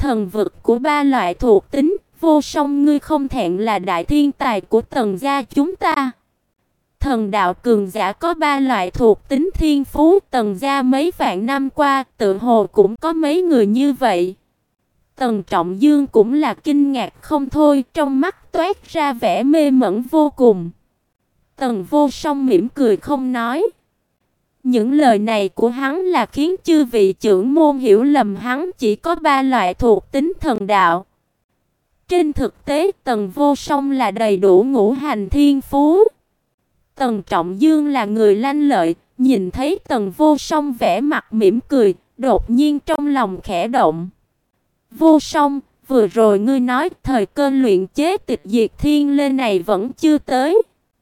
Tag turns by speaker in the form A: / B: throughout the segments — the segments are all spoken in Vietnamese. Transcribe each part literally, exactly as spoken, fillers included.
A: thần vực của ba loại thuộc tính, Vô Song ngươi không thẹn là đại thiên tài của Tần gia chúng ta. Thần đạo cường giả có ba loại thuộc tính thiên phú, Tần gia mấy vạn năm qua tự hồ cũng có mấy người như vậy. Tần Trọng Dương cũng là kinh ngạc không thôi, trong mắt toát ra vẻ mê mẩn vô cùng. Tần Vô Song mỉm cười không nói. Những lời này của hắn là khiến chư vị trưởng môn hiểu lầm hắn chỉ có ba loại thuộc tính thần đạo. Trên thực tế, Tần Vô Song là đầy đủ ngũ hành thiên phú. Tần Trọng Dương là người lanh lợi, nhìn thấy Tần Vô Song vẻ mặt mỉm cười, đột nhiên trong lòng khẽ động. Vô Song, vừa rồi ngươi nói thời cơ luyện chế tịch diệt thiên lê này vẫn chưa tới.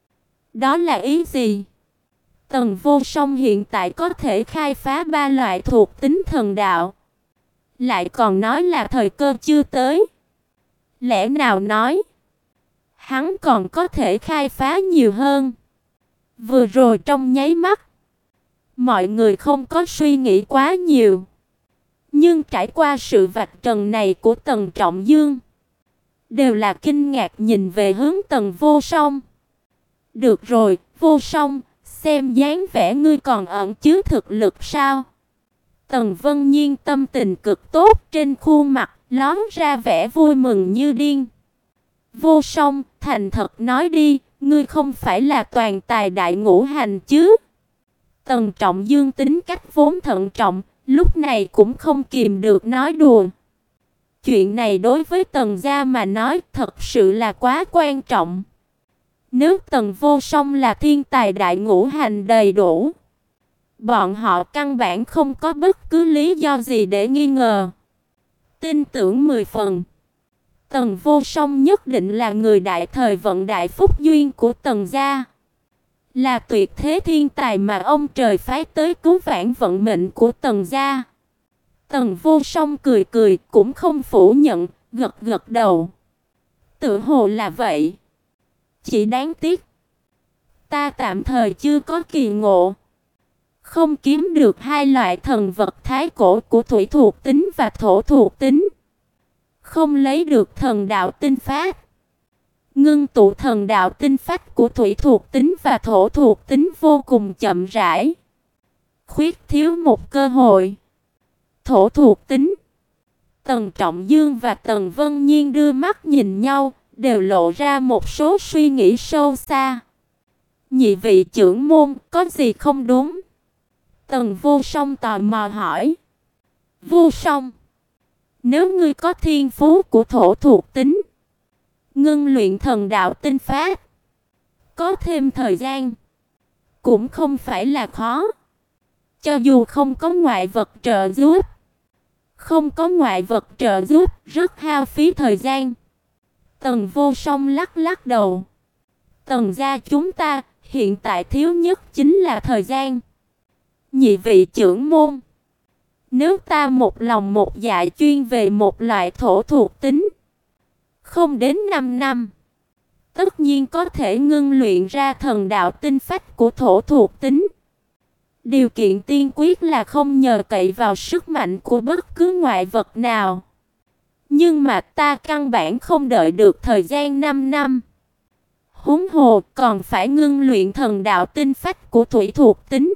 A: Đó là ý gì? Tần Vô Song hiện tại có thể khai phá ba loại thuộc tính thần đạo, lại còn nói là thời cơ chưa tới. Lẽ nào nói hắn còn có thể khai phá nhiều hơn? Vừa rồi trong nháy mắt, mọi người không có suy nghĩ quá nhiều. Nhưng trải qua sự vạch trần này của Tần Trọng Dương, đều là kinh ngạc nhìn về hướng Tần Vô Song. Được rồi, Vô Song, xem dáng vẻ ngươi còn ẩn chứa thực lực sao? Tần Vân Nhiên tâm tình cực tốt, trên khuôn mặt lóe ra vẻ vui mừng như điên. Vô Song, thành thật nói đi, ngươi không phải là toàn tài đại ngũ hành chứ? Tần Trọng Dương tính cách vốn thận trọng, lúc này cũng không kìm được nói đùa. Chuyện này đối với Tần gia mà nói thật sự là quá quan trọng. Nếu Tần Vô Song là thiên tài đại ngũ hành đầy đủ, bọn họ căn bản không có bất cứ lý do gì để nghi ngờ. Tin tưởng mười phần. Tần Vô Song nhất định là người đại thời vận đại phúc duyên của Tần gia, là tuyệt thế thiên tài mà ông trời phái tới cứu vãn vận mệnh của Tần gia. Tần Vô Song cười cười, cũng không phủ nhận, gật gật đầu. Tự hồ là vậy. Chỉ đáng tiếc, ta tạm thời chưa có kỳ ngộ, không kiếm được hai loại thần vật thái cổ của thủy thuộc tính và thổ thuộc tính, không lấy được thần đạo tinh phách. Ngưng tụ thần đạo tinh phách của thủy thuộc tính và thổ thuộc tính vô cùng chậm rãi, khuyết thiếu một cơ hội. Thổ thuộc tính. Tần Trọng Dương và Tần Vân Nhiên đưa mắt nhìn nhau, đều lộ ra một số suy nghĩ sâu xa. Nhị vị trưởng môn, có gì không đúng? Tần Vô Song tò mò hỏi. Vô Song, nếu ngươi có thiên phú của thổ thuộc tính, ngưng luyện thần đạo tinh phách, có thêm thời gian, cũng không phải là khó. Cho dù không có ngoại vật trợ giúp, không có ngoại vật trợ giúp, rất hao phí thời gian. Tần Vô Song lắc lắc đầu. Tần gia chúng ta hiện tại thiếu nhất chính là thời gian. Nhị vị trưởng môn, nếu ta một lòng một dạ chuyên về một loại thổ thuộc tính, không đến năm năm, tất nhiên có thể ngưng luyện ra thần đạo tinh phách của thổ thuộc tính. Điều kiện tiên quyết là không nhờ cậy vào sức mạnh của bất cứ ngoại vật nào. Nhưng mà ta căn bản không đợi được thời gian năm năm. Huống hồ còn phải ngưng luyện thần đạo tinh phách của thủy thuộc tính.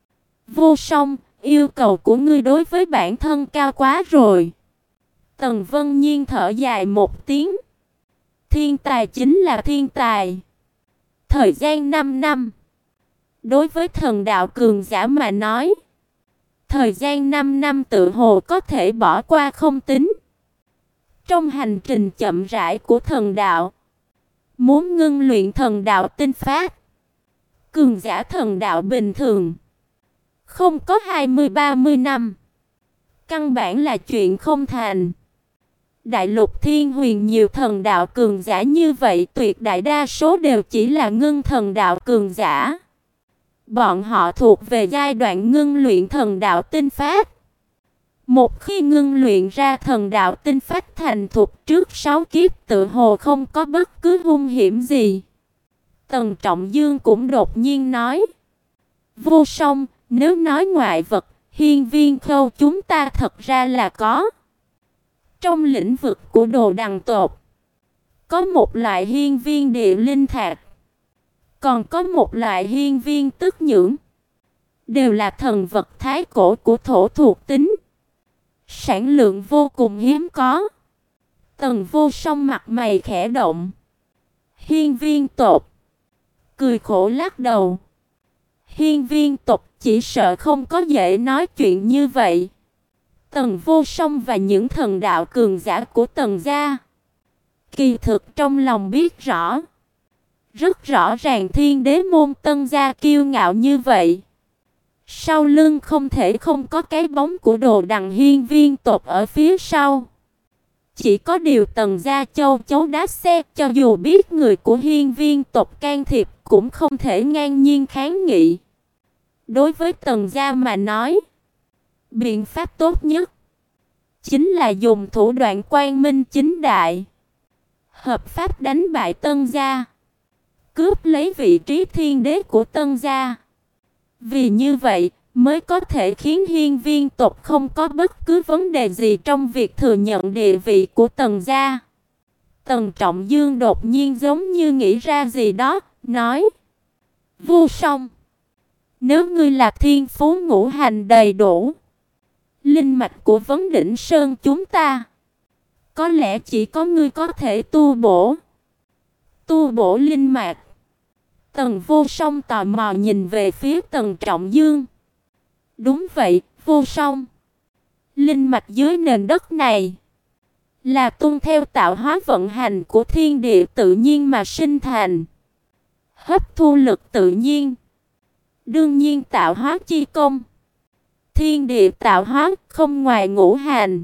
A: Vô Song, yêu cầu của ngươi đối với bản thân cao quá rồi. Tần Vân Nhiên thở dài một tiếng. Thiên tài chính là thiên tài. Thời gian năm năm. Đối với thần đạo cường giả mà nói, thời gian năm năm tự hồ có thể bỏ qua không tính. Trong hành trình chậm rãi của thần đạo, muốn ngưng luyện thần đạo tinh phách, cường giả thần đạo bình thường không có hai mươi ba mươi năm, căn bản là chuyện không thành. Đại lục Thiên Huyền nhiều thần đạo cường giả như vậy, tuyệt đại đa số đều chỉ là ngưng thần đạo cường giả. Bọn họ thuộc về giai đoạn ngưng luyện thần đạo tinh phách. Một khi ngưng luyện ra thần đạo tinh phách thành thục trước sáu kiếp, tự hồ không có bất cứ hung hiểm gì. Tần Trọng Dương cũng đột nhiên nói. Vô Song, nếu nói ngoại vật, hiên viên khâu chúng ta thật ra là có. Trong lĩnh vực của Đồ Đằng tộc, có một loại hiên viên địa linh thạch, còn có một loại hiên viên tức nhưỡng, đều là thần vật thái cổ của thổ thuộc tính, sản lượng vô cùng hiếm có. Tần Vô Song mặt mày khẽ động. Hiên viên tộc, cười khổ lắc đầu. Hiên viên tộc chỉ sợ không có dễ nói chuyện như vậy. Tần Vô Song và những thần đạo cường giả của Tần gia, kỳ thực trong lòng biết rõ, rất rõ ràng Thiên Đế môn Tân gia kiêu ngạo như vậy, sau lưng không thể không có cái bóng của Đồ Đằng hiên viên tộc ở phía sau. Chỉ có điều Tần gia châu chấu đá xe, cho dù biết người của hiên viên tộc can thiệp cũng không thể ngang nhiên kháng nghị. Đối với Tần gia mà nói, biện pháp tốt nhất chính là dùng thủ đoạn quang minh chính đại, hợp pháp đánh bại Tân gia, cướp lấy vị trí thiên đế của Tân gia. Vì như vậy mới có thể khiến hiên viên tộc không có bất cứ vấn đề gì trong việc thừa nhận địa vị của Tần gia. Tần Trọng Dương đột nhiên giống như nghĩ ra gì đó, nói: Vô Song, nếu ngươi là thiên phú ngũ hành đầy đủ, linh mạch của Vấn Đỉnh Sơn chúng ta, có lẽ chỉ có ngươi có thể tu bổ. Tu bổ linh mạch? Tần Vô Song tò mò nhìn về phía Tần Trọng Dương. Đúng vậy, Vô Song. Linh mạch dưới nền đất này là tuân theo tạo hóa vận hành của thiên địa tự nhiên mà sinh thành, hấp thu lực tự nhiên, đương nhiên tạo hóa chi công. Thiên địa tạo hóa không ngoài ngũ hành.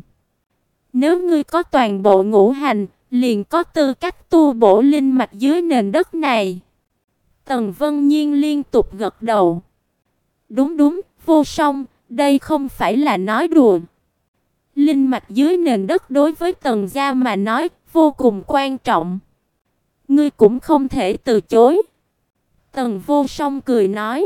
A: Nếu ngươi có toàn bộ ngũ hành, liền có tư cách tu bổ linh mạch dưới nền đất này. Tần Vân Nhiên liên tục gật đầu. Đúng đúng, Vô Song, đây không phải là nói đùa. Linh mạch dưới nền đất đối với Tần gia mà nói vô cùng quan trọng. Ngươi cũng không thể từ chối. Tần Vô Song cười nói.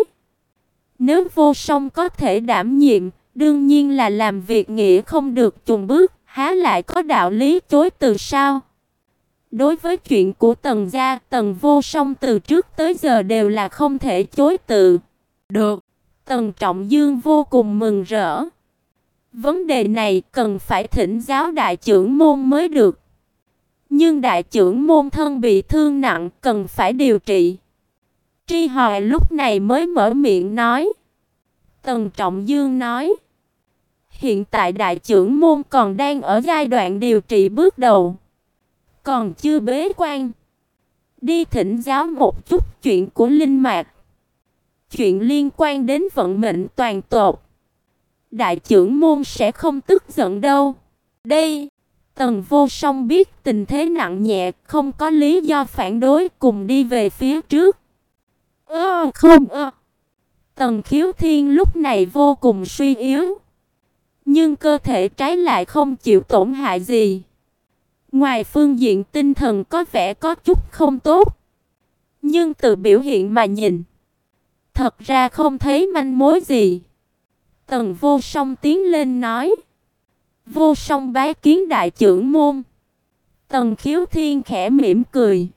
A: Nếu Vô Song có thể đảm nhiệm, đương nhiên là làm việc nghĩa không được chùn bước, há lại có đạo lý chối từ sao? Đối với chuyện của Tần gia, Tần Vô Song từ trước tới giờ đều là không thể chối từ. Được. Tần Trọng Dương vô cùng mừng rỡ. Vấn đề này cần phải thỉnh giáo đại trưởng môn mới được. Nhưng đại trưởng môn thân bị thương nặng, cần phải điều trị. Tri Hoài lúc này mới mở miệng nói. Tần Trọng Dương nói. Hiện tại đại trưởng môn còn đang ở giai đoạn điều trị bước đầu, còn chưa bế quan. Đi thỉnh giáo một chút chuyện của linh mạch, chuyện liên quan đến vận mệnh toàn tộc, đại trưởng môn sẽ không tức giận đâu. Đây, Tần Vô Song biết tình thế nặng nhẹ, không có lý do phản đối, cùng đi về phía trước. Ơ không ơ. Tần Khiếu Thiên lúc này vô cùng suy yếu, nhưng cơ thể trái lại không chịu tổn hại gì. Ngoài phương diện tinh thần có vẻ có chút không tốt, nhưng từ biểu hiện mà nhìn, thật ra không thấy manh mối gì. Tần Vô Song tiến lên nói. Vô Song bái kiến đại trưởng môn. Tần Khiếu Thiên khẽ mỉm cười.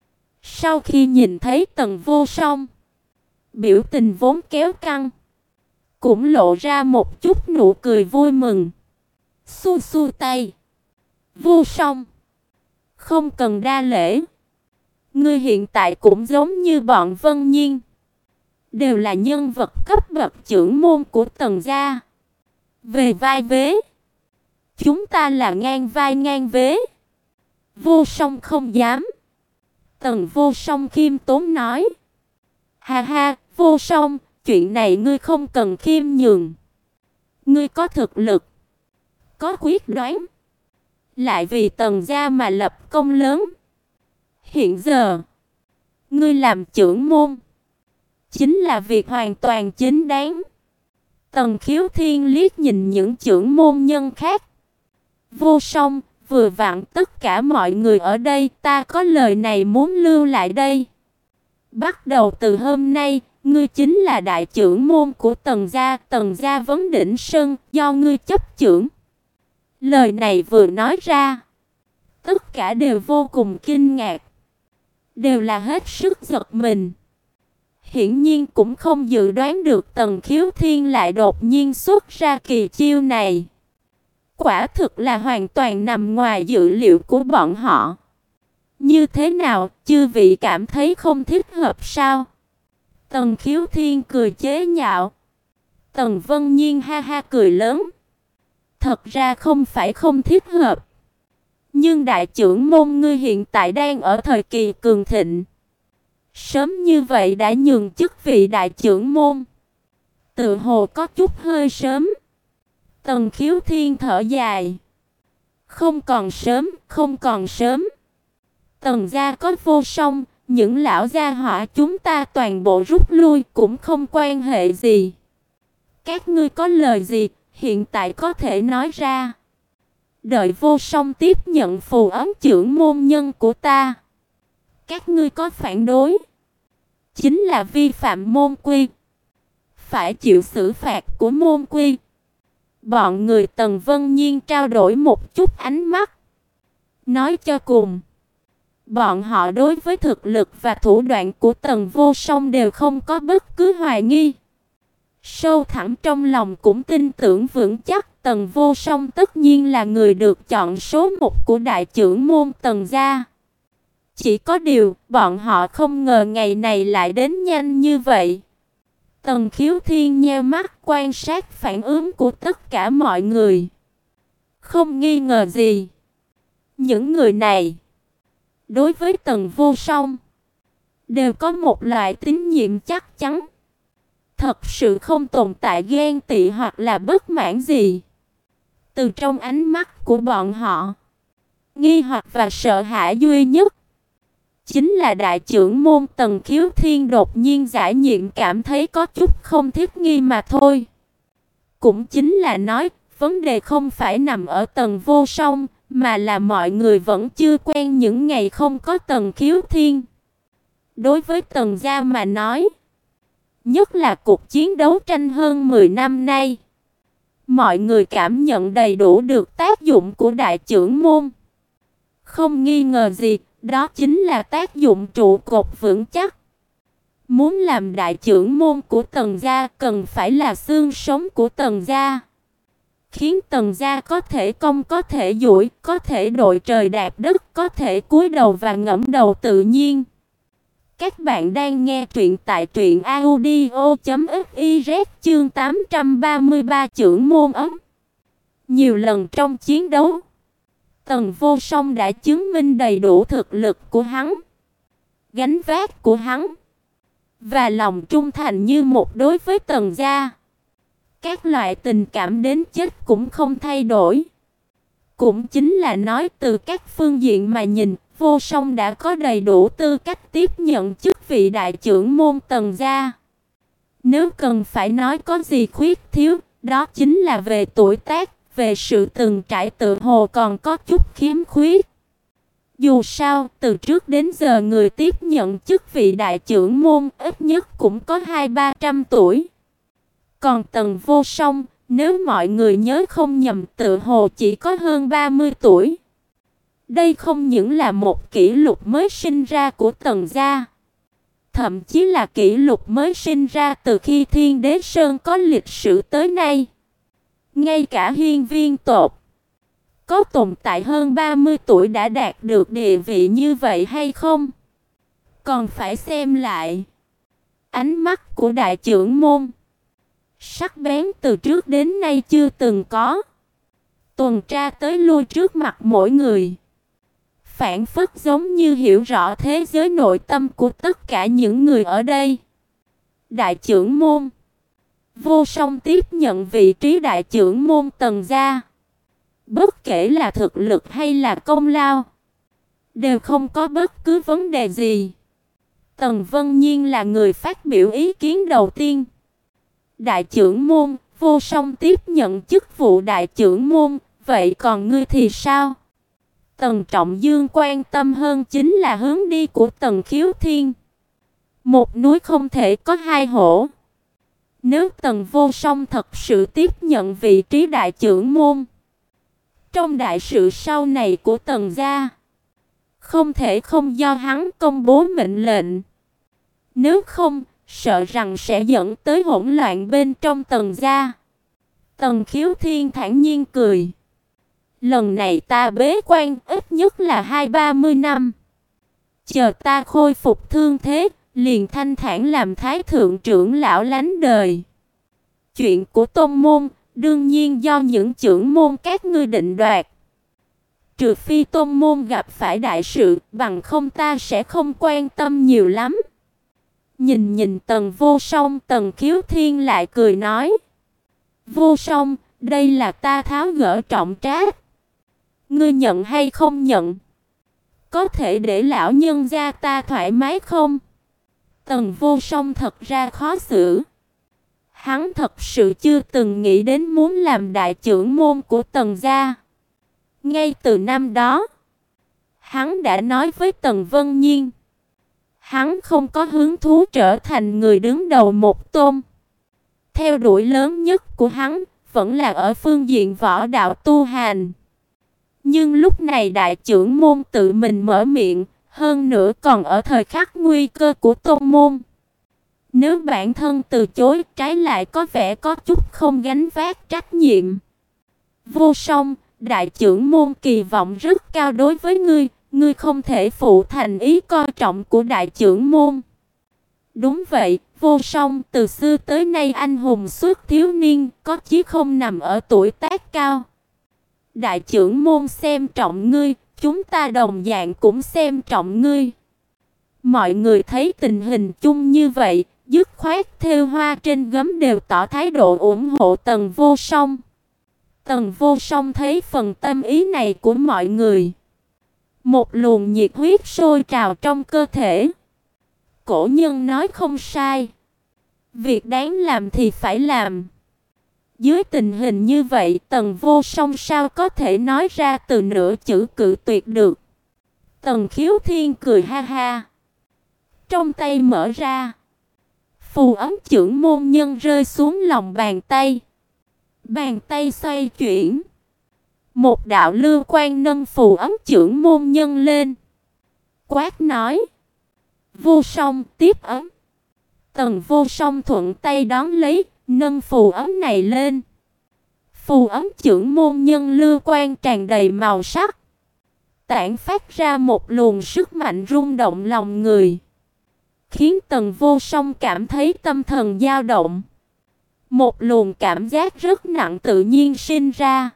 A: Sau khi nhìn thấy Tần Vô Song, biểu tình vốn kéo căng, cũng lộ ra một chút nụ cười vui mừng. Xua xua tay. Vô Song, không cần đa lễ. Ngươi hiện tại cũng giống như bọn Vân Nhiên, đều là nhân vật cấp bậc trưởng môn của Tần gia. Về vai vế, chúng ta là ngang vai ngang vế. Vô Song không dám. Tần Vô Song khiêm tốn nói. Ha ha, Vô Song, chuyện này ngươi không cần khiêm nhường. Ngươi có thực lực, có quyết đoán, lại vì Tần gia mà lập công lớn. Hiện giờ, ngươi làm trưởng môn, chính là việc hoàn toàn chính đáng. Tần Khiếu Thiên liếc nhìn những trưởng môn nhân khác. Vô Song, vừa vặn tất cả mọi người ở đây, ta có lời này muốn lưu lại đây. Bắt đầu từ hôm nay, ngươi chính là đại trưởng môn của Tần gia, Tần gia Vấn Đỉnh Sơn do ngươi chấp trưởng. Lời này vừa nói ra, tất cả đều vô cùng kinh ngạc, đều là hết sức giật mình. Hiển nhiên cũng không dự đoán được Tần Khiếu Thiên lại đột nhiên xuất ra kỳ chiêu này. Quả thực là hoàn toàn nằm ngoài dự liệu của bọn họ. Như thế nào, chư vị cảm thấy không thích hợp sao? Tần Khiếu Thiên cười chế nhạo. Tần Vân Nhiên ha ha cười lớn. Thật ra không phải không thích hợp. Nhưng đại trưởng môn ngươi hiện tại đang ở thời kỳ cường thịnh. Sớm như vậy đã nhường chức vị đại trưởng môn, tự hồ có chút hơi sớm. Tần Khiếu Thiên thở dài. Không còn sớm, không còn sớm. Tần gia có Vô Song, những lão gia hỏa chúng ta toàn bộ rút lui cũng không quan hệ gì. Các ngươi có lời gì, hiện tại có thể nói ra. Đợi Vô Song tiếp nhận phù ấn trưởng môn nhân của ta. Các ngươi có phản đối, chính là vi phạm môn quy, phải chịu xử phạt của môn quy. Bọn người Tần Vân Nhiên trao đổi một chút ánh mắt. Nói cho cùng, bọn họ đối với thực lực và thủ đoạn của Tần Vô Song đều không có bất cứ hoài nghi. Sâu thẳm trong lòng cũng tin tưởng vững chắc Tần Vô Song tất nhiên là người được chọn số một của đại trưởng môn Tần gia. Chỉ có điều, bọn họ không ngờ ngày này lại đến nhanh như vậy. Tần Khiếu Thiên nheo mắt quan sát phản ứng của tất cả mọi người. Không nghi ngờ gì, những người này đối với Tần Vô Song đều có một loại tín nhiệm chắc chắn. Thật sự không tồn tại ghen tị hoặc là bất mãn gì. Từ trong ánh mắt của bọn họ, nghi hoặc và sợ hãi duy nhất chính là đại trưởng môn Tần Khiếu Thiên đột nhiên giải nhiệm cảm thấy có chút không thích nghi mà thôi. Cũng chính là nói, vấn đề không phải nằm ở Tần Vô Song, mà là mọi người vẫn chưa quen những ngày không có Tần Khiếu Thiên. Đối với Tần gia mà nói, nhất là cuộc chiến đấu tranh hơn mười năm nay, mọi người cảm nhận đầy đủ được tác dụng của đại trưởng môn. Không nghi ngờ gì, đó chính là tác dụng trụ cột vững chắc. Muốn làm đại trưởng môn của Tần gia cần phải là xương sống của Tần gia, khiến Tần gia có thể cong có thể duỗi, có thể đội trời đạp đất, có thể cúi đầu và ngẩng đầu tự nhiên. Các bạn đang nghe truyện tại truyện audio chấm fiz chương tám trăm ba mươi ba trưởng môn ấm. Nhiều lần trong chiến đấu, Tần Vô Song đã chứng minh đầy đủ thực lực của hắn, gánh vác của hắn và lòng trung thành như một đối với Tần gia. Các loại tình cảm đến chết cũng không thay đổi. Cũng chính là nói từ các phương diện mà nhìn, Vô Song đã có đầy đủ tư cách tiếp nhận chức vị đại trưởng môn Tần gia. Nếu cần phải nói có gì khuyết thiếu, đó chính là về tuổi tác, về sự từng trải tự hồ còn có chút khiếm khuyết. Dù sao, từ trước đến giờ người tiếp nhận chức vị đại trưởng môn ít nhất cũng có hai ba trăm tuổi. Còn Tần Vô Song, nếu mọi người nhớ không nhầm, tự hồ chỉ có hơn ba mươi tuổi. Đây không những là một kỷ lục mới sinh ra của Tần gia, thậm chí là kỷ lục mới sinh ra từ khi Thiên Đế Sơn có lịch sử tới nay. Ngay cả hiên viên tộc có tồn tại hơn ba mươi tuổi đã đạt được địa vị như vậy hay không? Còn phải xem lại. Ánh mắt của đại trưởng môn sắc bén từ trước đến nay chưa từng có, tuần tra tới lui trước mặt mỗi người, phảng phất giống như hiểu rõ thế giới nội tâm của tất cả những người ở đây. Đại trưởng môn Vô Song tiếp nhận vị trí đại trưởng môn Tần gia, bất kể là thực lực hay là công lao, đều không có bất cứ vấn đề gì. Tần Vân Nhiên là người phát biểu ý kiến đầu tiên. Đại trưởng môn, Vô Song tiếp nhận chức vụ đại trưởng môn, vậy còn ngươi thì sao? Tần Trọng Dương quan tâm hơn chính là hướng đi của Tần Khiếu Thiên. Một núi không thể có hai hổ. Nếu Tần Vô Song thật sự tiếp nhận vị trí đại trưởng môn, trong đại sự sau này của Tần gia, không thể không do hắn công bố mệnh lệnh. Nếu không, sợ rằng sẽ dẫn tới hỗn loạn bên trong Tần gia. Tần Khiếu Thiên thản nhiên cười. Lần này ta bế quan ít nhất là hai ba mươi năm. Chờ ta khôi phục thương thế, liền thanh thản làm thái thượng trưởng lão lánh đời. Chuyện của tôn môn, đương nhiên do những trưởng môn các ngươi định đoạt. Trừ phi tôn môn gặp phải đại sự, bằng không ta sẽ không quan tâm nhiều lắm. Nhìn nhìn Tần Vô Song, Tần Khiếu Thiên lại cười nói. Vô Song, đây là ta tháo gỡ trọng trách. Ngươi nhận hay không nhận? Có thể để lão nhân gia ta thoải mái không? Tần Vô Song thật ra khó xử. Hắn thật sự chưa từng nghĩ đến muốn làm đại trưởng môn của Tần gia. Ngay từ năm đó, hắn đã nói với Tần Vân Nhiên, hắn không có hứng thú trở thành người đứng đầu một tôn. Theo đuổi lớn nhất của hắn vẫn là ở phương diện võ đạo tu hành. Nhưng lúc này đại trưởng môn tự mình mở miệng, hơn nữa còn ở thời khắc nguy cơ của tôn môn. Nếu bản thân từ chối, trái lại có vẻ có chút không gánh vác trách nhiệm. Vô Song, đại trưởng môn kỳ vọng rất cao đối với ngươi, ngươi không thể phụ thành ý coi trọng của đại trưởng môn. Đúng vậy, Vô Song, từ xưa tới nay anh hùng xuất thiếu niên, có chí không nằm ở tuổi tác cao. Đại trưởng môn xem trọng ngươi, chúng ta đồng dạng cũng xem trọng ngươi. Mọi người thấy tình hình chung như vậy, dứt khoát thêu hoa trên gấm đều tỏ thái độ ủng hộ Tần Vô Song. Tần Vô Song thấy phần tâm ý này của mọi người, một luồng nhiệt huyết sôi trào trong cơ thể. Cổ nhân nói không sai, việc đáng làm thì phải làm. Dưới tình hình như vậy, Tần Vô Song sao có thể nói ra từ nửa chữ cự tuyệt được. Tần Khiếu Thiên cười ha ha, trong tay mở ra, phù ấm trưởng môn nhân rơi xuống lòng bàn tay. Bàn tay xoay chuyển, một đạo lưu quang nâng phù ấm trưởng môn nhân lên, quát nói: Vô Song, tiếp ấm. Tần Vô Song thuận tay đón lấy, nâng phù ấm này lên. Phù ấm trưởng môn nhân lưu quang tràn đầy màu sắc, tản phát ra một luồng sức mạnh rung động lòng người, khiến Tần Vô Song cảm thấy tâm thần dao động. Một luồng cảm giác rất nặng tự nhiên sinh ra.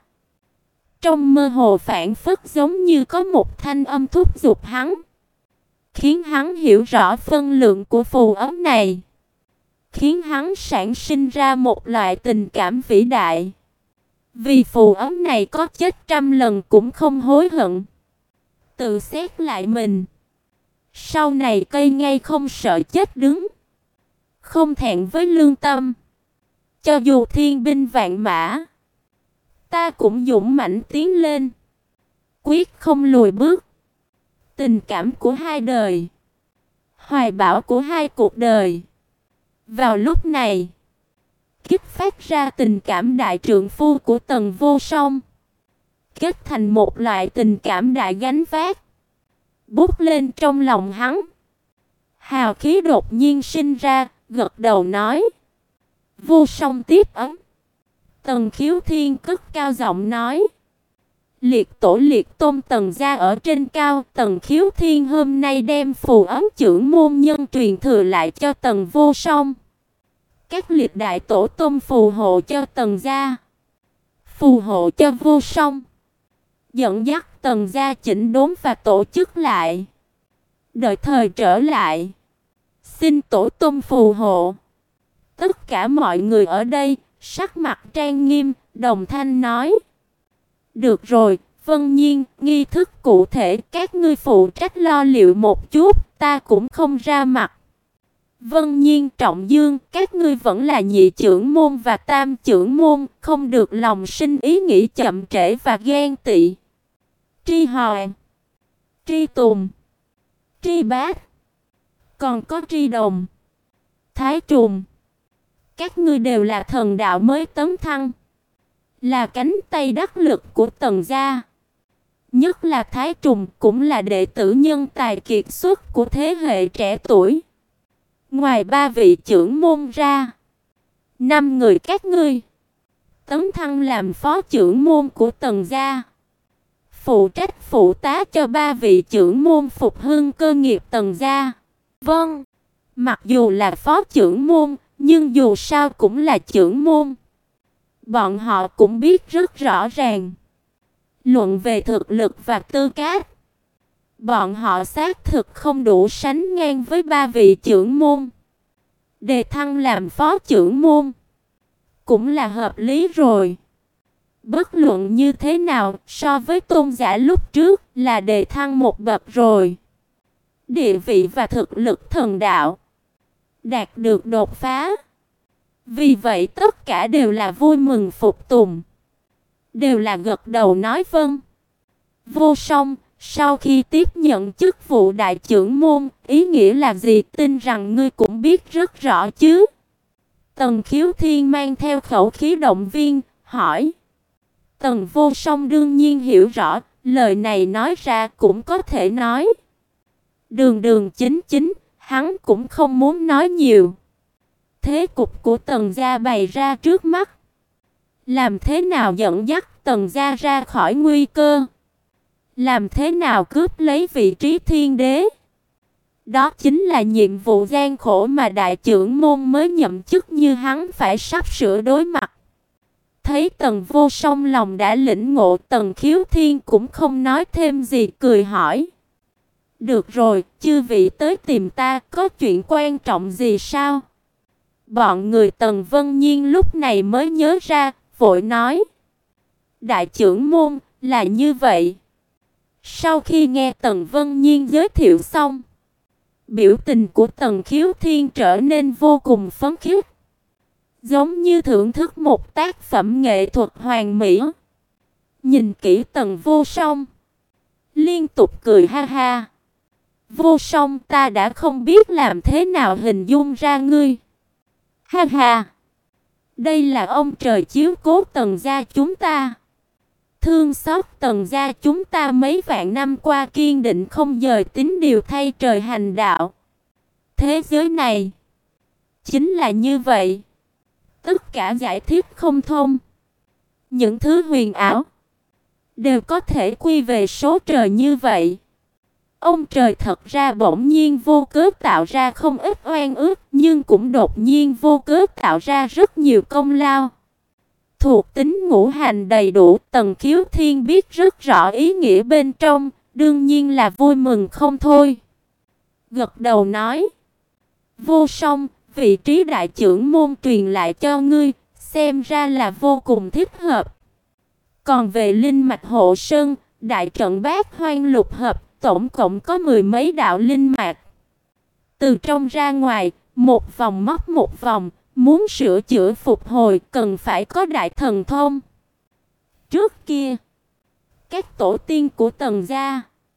A: Trong mơ hồ phảng phất giống như có một thanh âm thúc giục hắn, khiến hắn hiểu rõ phân lượng của phù ấm này, khiến hắn sản sinh ra một loại tình cảm vĩ đại. Vì phù ấm này có chết trăm lần cũng không hối hận. Tự xét lại mình, sau này cây ngay không sợ chết đứng, không thẹn với lương tâm. Cho dù thiên binh vạn mã, ta cũng dũng mãnh tiến lên, quyết không lùi bước. Tình cảm của hai đời, hoài bão của hai cuộc đời, vào lúc này kích phát ra tình cảm đại trượng phu của Tần Vô Song, kết thành một loại tình cảm đại gánh vác, bút lên trong lòng hắn. Hào khí đột nhiên sinh ra, gật đầu nói: Vô Song tiếp ấm. Tần Khiếu Thiên cất cao giọng nói: Liệt tổ liệt tôn Tần gia ở trên cao, Tần Khiếu Thiên hôm nay đem phù ấm trưởng môn nhân truyền thừa lại cho Tần Vô Song. Các liệt đại tổ tôn phù hộ cho Tần gia, phù hộ cho Vô Song, dẫn dắt Tần gia chỉnh đốn và tổ chức lại. Đợi thời trở lại, xin tổ tôn phù hộ. Tất cả mọi người ở đây sắc mặt trang nghiêm, đồng thanh nói: Được rồi, Vân Nhiên, nghi thức cụ thể các ngươi phụ trách lo liệu một chút, ta cũng không ra mặt. Vân Nhiên, Trọng Dương, các ngươi vẫn là nhị trưởng môn và tam trưởng môn, không được lòng sinh ý nghĩ chậm trễ và ghen tị. Tri Hòa, Tri Tùng, Tri Bát, còn có Tri Đồng, Thái Trùng, các ngươi đều là thần đạo mới tấn thăng, là cánh tay đắc lực của Tần gia. Nhất là Thái Trùng cũng là đệ tử nhân tài kiệt xuất của thế hệ trẻ tuổi. Ngoài ba vị trưởng môn ra, năm người các ngươi tấn thăng làm phó trưởng môn của Tần gia, phụ trách phụ tá cho ba vị trưởng môn phục hưng cơ nghiệp Tần gia. Vâng, mặc dù là phó trưởng môn, nhưng dù sao cũng là trưởng môn. Bọn họ cũng biết rất rõ ràng, luận về thực lực và tư cách, bọn họ xác thực không đủ sánh ngang với ba vị trưởng môn. Đề thăng làm phó trưởng môn cũng là hợp lý rồi. Bất luận như thế nào, so với tôn giả lúc trước là đề thăng một bậc rồi. Địa vị và thực lực thần đạo đạt được đột phá. Vì vậy tất cả đều là vui mừng phục tùng, đều là gật đầu nói vâng. Vô Song, sau khi tiếp nhận chức vụ đại trưởng môn, ý nghĩa là gì, tin rằng ngươi cũng biết rất rõ chứ? Tần Khiếu Thiên mang theo khẩu khí động viên, hỏi. Tần Vô Song đương nhiên hiểu rõ, lời này nói ra cũng có thể nói. Đường đường chính chính, hắn cũng không muốn nói nhiều. Thế cục của Tần gia bày ra trước mắt. Làm thế nào dẫn dắt Tần gia ra khỏi nguy cơ? Làm thế nào cướp lấy vị trí thiên đế? Đó chính là nhiệm vụ gian khổ mà đại trưởng môn mới nhậm chức như hắn phải sắp sửa đối mặt. Thấy Tần Vô Song lòng đã lĩnh ngộ, Tần Khiếu Thiên cũng không nói thêm gì, cười hỏi. Được rồi, chư vị tới tìm ta, có chuyện quan trọng gì sao? Bọn người Tần Vân Nhiên lúc này mới nhớ ra, vội nói. Đại trưởng môn, là như vậy. Sau khi nghe Tần Vân Nhiên giới thiệu xong, biểu tình của Tần Khiếu Thiên trở nên vô cùng phấn khích, giống như thưởng thức một tác phẩm nghệ thuật hoàn mỹ. Nhìn kỹ Tần Vô Song, liên tục cười ha ha. Vô Song, ta đã không biết làm thế nào hình dung ra ngươi. Ha ha, đây là ông trời chiếu cố Tần gia chúng ta, thương xót Tần gia chúng ta mấy vạn năm qua kiên định không dời tín điều thay trời hành đạo. Thế giới này chính là như vậy, tất cả giải thích không thông, những thứ huyền ảo đều có thể quy về số trời như vậy. Ông trời thật ra bỗng nhiên vô cớ tạo ra không ít oan ức, nhưng cũng đột nhiên vô cớ tạo ra rất nhiều công lao. Thuộc tính ngũ hành đầy đủ, Tần Khiếu Thiên biết rất rõ ý nghĩa bên trong, đương nhiên là vui mừng không thôi. Gật đầu nói. Vô Song, vị trí đại trưởng môn truyền lại cho ngươi, xem ra là vô cùng thích hợp. Còn về linh mạch hộ sơn, đại trận bát hoang lục hợp, tổng cộng có mười mấy đạo linh mạch. Từ trong ra ngoài, một vòng móc một vòng, muốn sửa chữa phục hồi cần phải có đại thần thông. Trước kia, các tổ tiên của Tần gia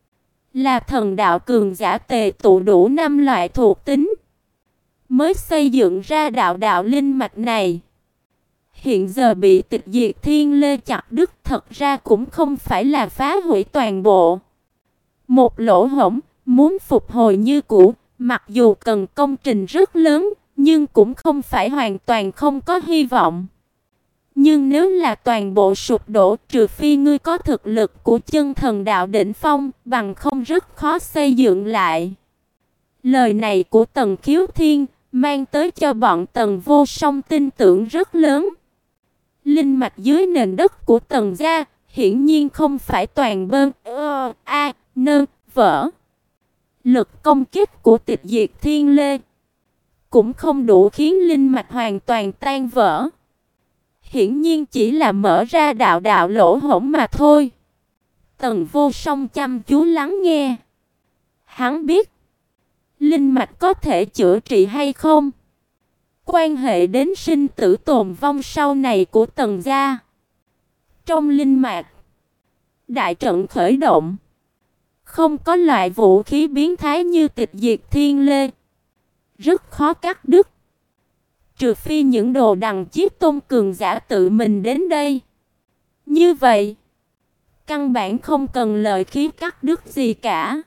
A: là thần đạo cường giả tề tụ đủ năm loại thuộc tính, mới xây dựng ra đạo đạo linh mạch này. Hiện giờ bị tịch diệt thiên lê chặt đứt, thật ra cũng không phải là phá hủy toàn bộ. Một lỗ hổng, muốn phục hồi như cũ, mặc dù cần công trình rất lớn, nhưng cũng không phải hoàn toàn không có hy vọng. Nhưng nếu là toàn bộ sụp đổ, trừ phi ngươi có thực lực của chân thần đạo đỉnh phong, bằng không rất khó xây dựng lại. Lời này của Tần Khiếu Thiên mang tới cho bọn Tần Vô Song tin tưởng rất lớn. Linh mạch dưới nền đất của Tần gia hiển nhiên không phải toàn bơn ơ a nơ vỡ. Lực công kích của tịch diệt thiên lê cũng không đủ khiến linh mạch hoàn toàn tan vỡ. Hiển nhiên chỉ là mở ra đạo đạo lỗ hổng mà thôi. Tần Vô Song chăm chú lắng nghe. Hắn biết linh mạch có thể chữa trị hay không, quan hệ đến sinh tử tồn vong sau này của Tần gia. Trong linh mạch, đại trận khởi động, không có loại vũ khí biến thái như tịch diệt thiên lê, rất khó cắt đứt. Trừ phi những đồ đằng chiếc tôn cường giả tự mình đến đây, Như vậy, căn bản không cần lợi khí cắt đứt gì cả.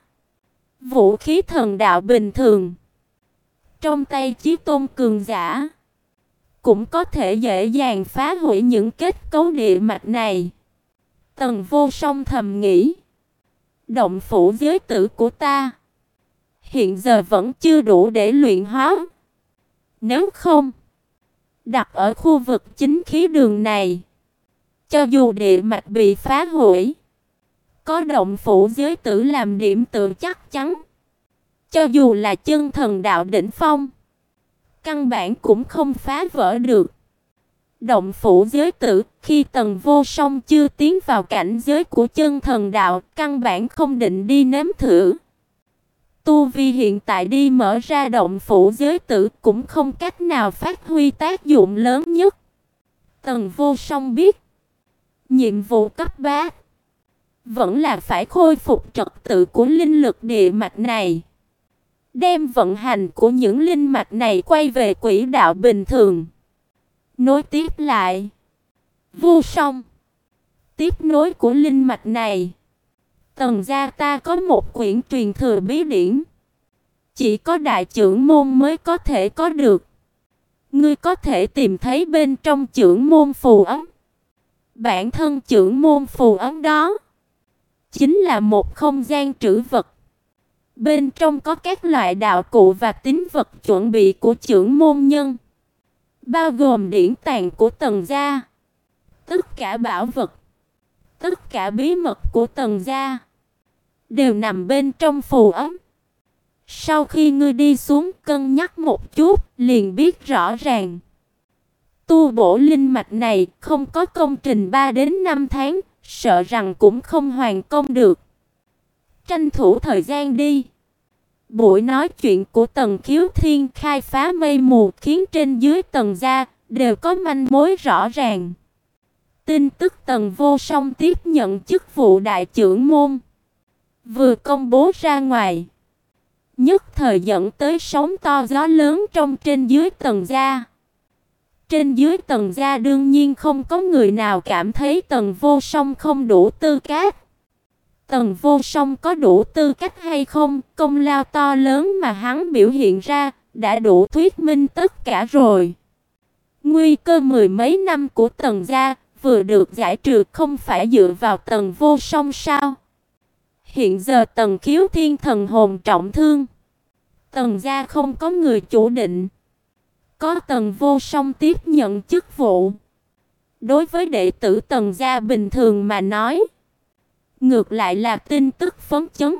A: Vũ khí thần đạo bình thường, trong tay Chí Tôn cường giả, cũng có thể dễ dàng phá hủy những kết cấu địa mạch này. Tần Vô Song thầm nghĩ, động phủ giới tử của ta hiện giờ vẫn chưa đủ để luyện hóa. Nếu không, đặt ở khu vực chính khí đường này, cho dù địa mạch bị phá hủy, có động phủ giới tử làm điểm tựa chắc chắn, cho dù là chân thần đạo đỉnh phong, căn bản cũng không phá vỡ được. Động phủ giới tử, khi Tần Vô Song chưa tiến vào cảnh giới của chân thần đạo, căn bản không định đi nếm thử. Tu vi hiện tại đi mở ra động phủ giới tử cũng không cách nào phát huy tác dụng lớn nhất. Tần Vô Song biết, nhiệm vụ cấp ba vẫn là phải khôi phục trật tự của linh lực địa mạch này, đem vận hành của những linh mạch này quay về quỹ đạo bình thường. Nối tiếp lại, Vô Song, tiếp nối của linh mạch này, Tần gia ta có một quyển truyền thừa bí điển, chỉ có đại trưởng môn mới có thể có được. Ngươi có thể tìm thấy bên trong trưởng môn phù ấn. Bản thân trưởng môn phù ấn đó chính là một không gian trữ vật. Bên trong có các loại đạo cụ và tín vật chuẩn bị của trưởng môn nhân, bao gồm điển tàng của Tần gia. Tất cả bảo vật, tất cả bí mật của Tần gia đều nằm bên trong phù ấn. Sau khi ngươi đi xuống cân nhắc một chút, liền biết rõ ràng. Tu bổ linh mạch này không có công trình ba đến năm tháng, sợ rằng cũng không hoàn công được. Tranh thủ thời gian đi. Buổi nói chuyện của Tần Khiếu Thiên khai phá mây mù khiến trên dưới Tần gia đều có manh mối rõ ràng. Tin tức Tần Vô Song tiếp nhận chức vụ đại trưởng môn vừa công bố ra ngoài, nhất thời dẫn tới sóng to gió lớn trong trên dưới Tần gia. Trên dưới Tần gia đương nhiên không có người nào cảm thấy Tần Vô Song không đủ tư cách. Tần Vô Song có đủ tư cách hay không, công lao to lớn mà hắn biểu hiện ra đã đủ thuyết minh tất cả rồi. Nguy cơ mười mấy năm của Tần gia vừa được giải trừ không phải dựa vào Tần Vô Song sao? Hiện giờ Tần Khiếu Thiên thần hồn trọng thương, Tần gia không có người chủ định, có Tần Vô Song tiếp nhận chức vụ. Đối với đệ tử Tần gia bình thường mà nói, ngược lại là tin tức phấn chấn.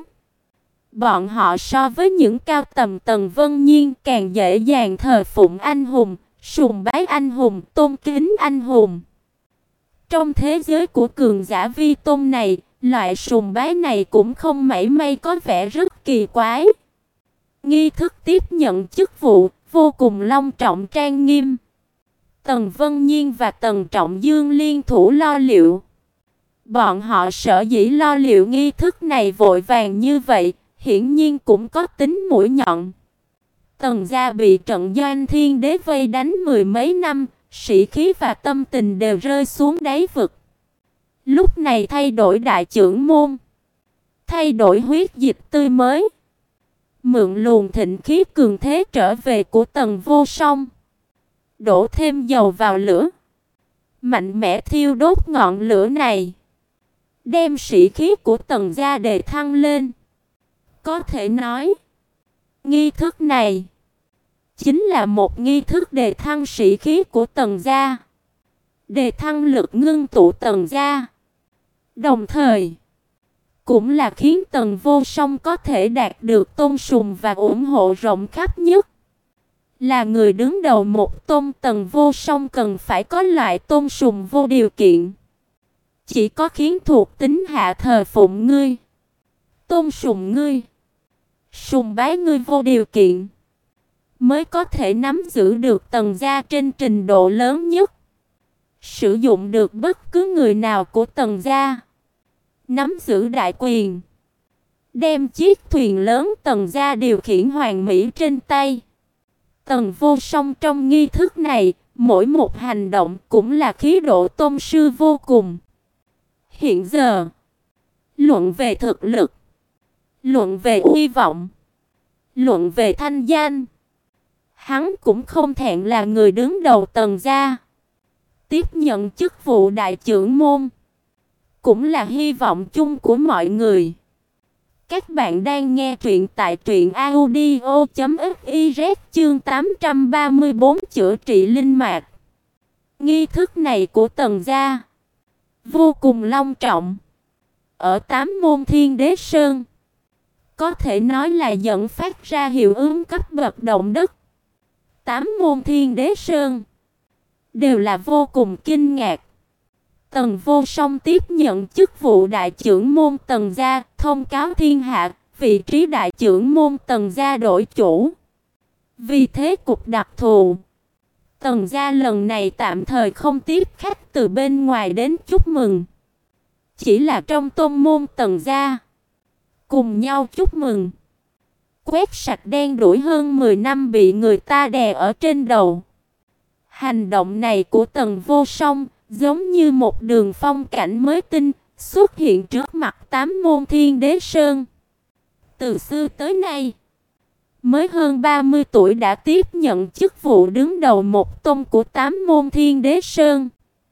A: Bọn họ so với những cao tầm Tần Vân Nhiên càng dễ dàng thờ phụng anh hùng, sùng bái anh hùng, tôn kính anh hùng. Trong thế giới của cường giả vi tôn này, loại sùng bái này cũng không mảy may có vẻ rất kỳ quái. Nghi thức tiếp nhận chức vụ vô cùng long trọng trang nghiêm. Tần Vân Nhiên và Tần Trọng Dương liên thủ lo liệu. Bọn họ sở dĩ lo liệu nghi thức này vội vàng như vậy, hiển nhiên cũng có tính mũi nhọn. Tần gia bị trận Doanh Thiên Đế vây đánh mười mấy năm, sĩ khí và tâm tình đều rơi xuống đáy vực. Lúc này thay đổi đại trưởng môn, thay đổi huyết dịch tươi mới, mượn luồng thịnh khí cường thế trở về của Tần Vô Song, đổ thêm dầu vào lửa, mạnh mẽ thiêu đốt ngọn lửa này, đem sĩ khí của Tần gia đề thăng lên. Có thể nói, nghi thức này chính là một nghi thức đề thăng sĩ khí của Tần gia, đề thăng lực ngưng tụ Tần gia, đồng thời cũng là khiến Tần Vô Song có thể đạt được tôn sùng và ủng hộ rộng khắp nhất. Là người đứng đầu một tôn, Tần Vô Song cần phải có loại tôn sùng vô điều kiện. Chỉ có khiến thuộc tính hạ thờ phụng ngươi, tôn sùng ngươi, sùng bái ngươi vô điều kiện, mới có thể nắm giữ được Tần gia trên trình độ lớn nhất. Sử dụng được bất cứ người nào của Tần gia, nắm giữ đại quyền, đem chiếc thuyền lớn Tần gia điều khiển hoàn mỹ trên tay. Tần Vô Song trong nghi thức này, mỗi một hành động cũng là khí độ tôn sư vô cùng. Hiện giờ, luận về thực lực, luận về uy vọng, luận về thanh danh, hắn cũng không thẹn là người đứng đầu Tần gia. Tiếp nhận chức vụ đại trưởng môn cũng là hy vọng chung của mọi người. Các bạn đang nghe truyện tại truyện audio chấm fiz chương tám trăm ba mươi bốn chữa trị linh mạch. Nghi thức này của Tần gia vô cùng long trọng. Ở tám môn Thiên Đế Sơn, có thể nói là dẫn phát ra hiệu ứng cấp bậc động đất. Tám môn Thiên Đế Sơn đều là vô cùng kinh ngạc. Tần Vô Song tiếp nhận chức vụ đại trưởng môn Tần gia, thông cáo thiên hạ, vị trí đại trưởng môn Tần gia đổi chủ. Vì thế cục đặc thù, Tần gia lần này tạm thời không tiếp khách từ bên ngoài đến chúc mừng, chỉ là trong tôn môn Tần gia cùng nhau chúc mừng, quét sạch đen đuổi hơn mười năm bị người ta đè ở trên đầu. Hành động này của Tần Vô Song giống như một đường phong cảnh mới tinh xuất hiện trước mặt tám môn Thiên Đế Sơn. Từ xưa tới nay, mới hơn ba mươi tuổi đã tiếp nhận chức vụ đứng đầu một tông của tám môn Thiên Đế Sơn.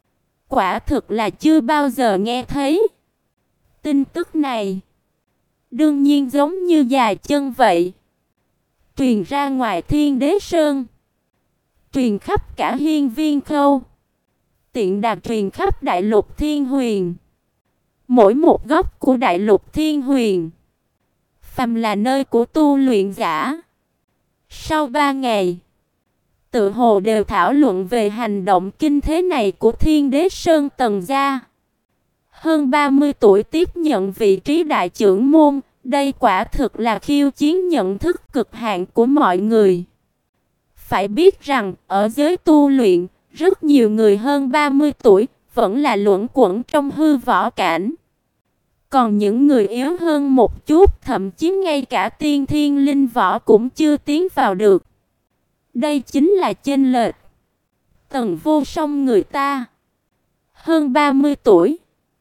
A: Quả thực là chưa bao giờ nghe thấy. Tin tức này đương nhiên giống như dài chân vậy, truyền ra ngoài Thiên Đế Sơn, truyền khắp cả Hiên Viên Khâu, tiện đà truyền khắp đại lục Thiên Huyền. Mỗi một góc của đại lục Thiên Huyền, phàm là nơi của tu luyện giả, sau ba ngày, tự hồ đều thảo luận về hành động kinh thế này của Thiên Đế Sơn Tần gia. Hơn ba mươi tuổi tiếp nhận vị trí đại trưởng môn, đây quả thực là khiêu chiến nhận thức cực hạn của mọi người. Phải biết rằng, ở giới tu luyện, rất nhiều người hơn ba mươi tuổi vẫn là luẩn quẩn trong hư võ cảnh. Còn những người yếu hơn một chút, thậm chí ngay cả tiên thiên linh võ cũng chưa tiến vào được. Đây chính là chênh lệch. Tần Vô Song người ta hơn ba mươi tuổi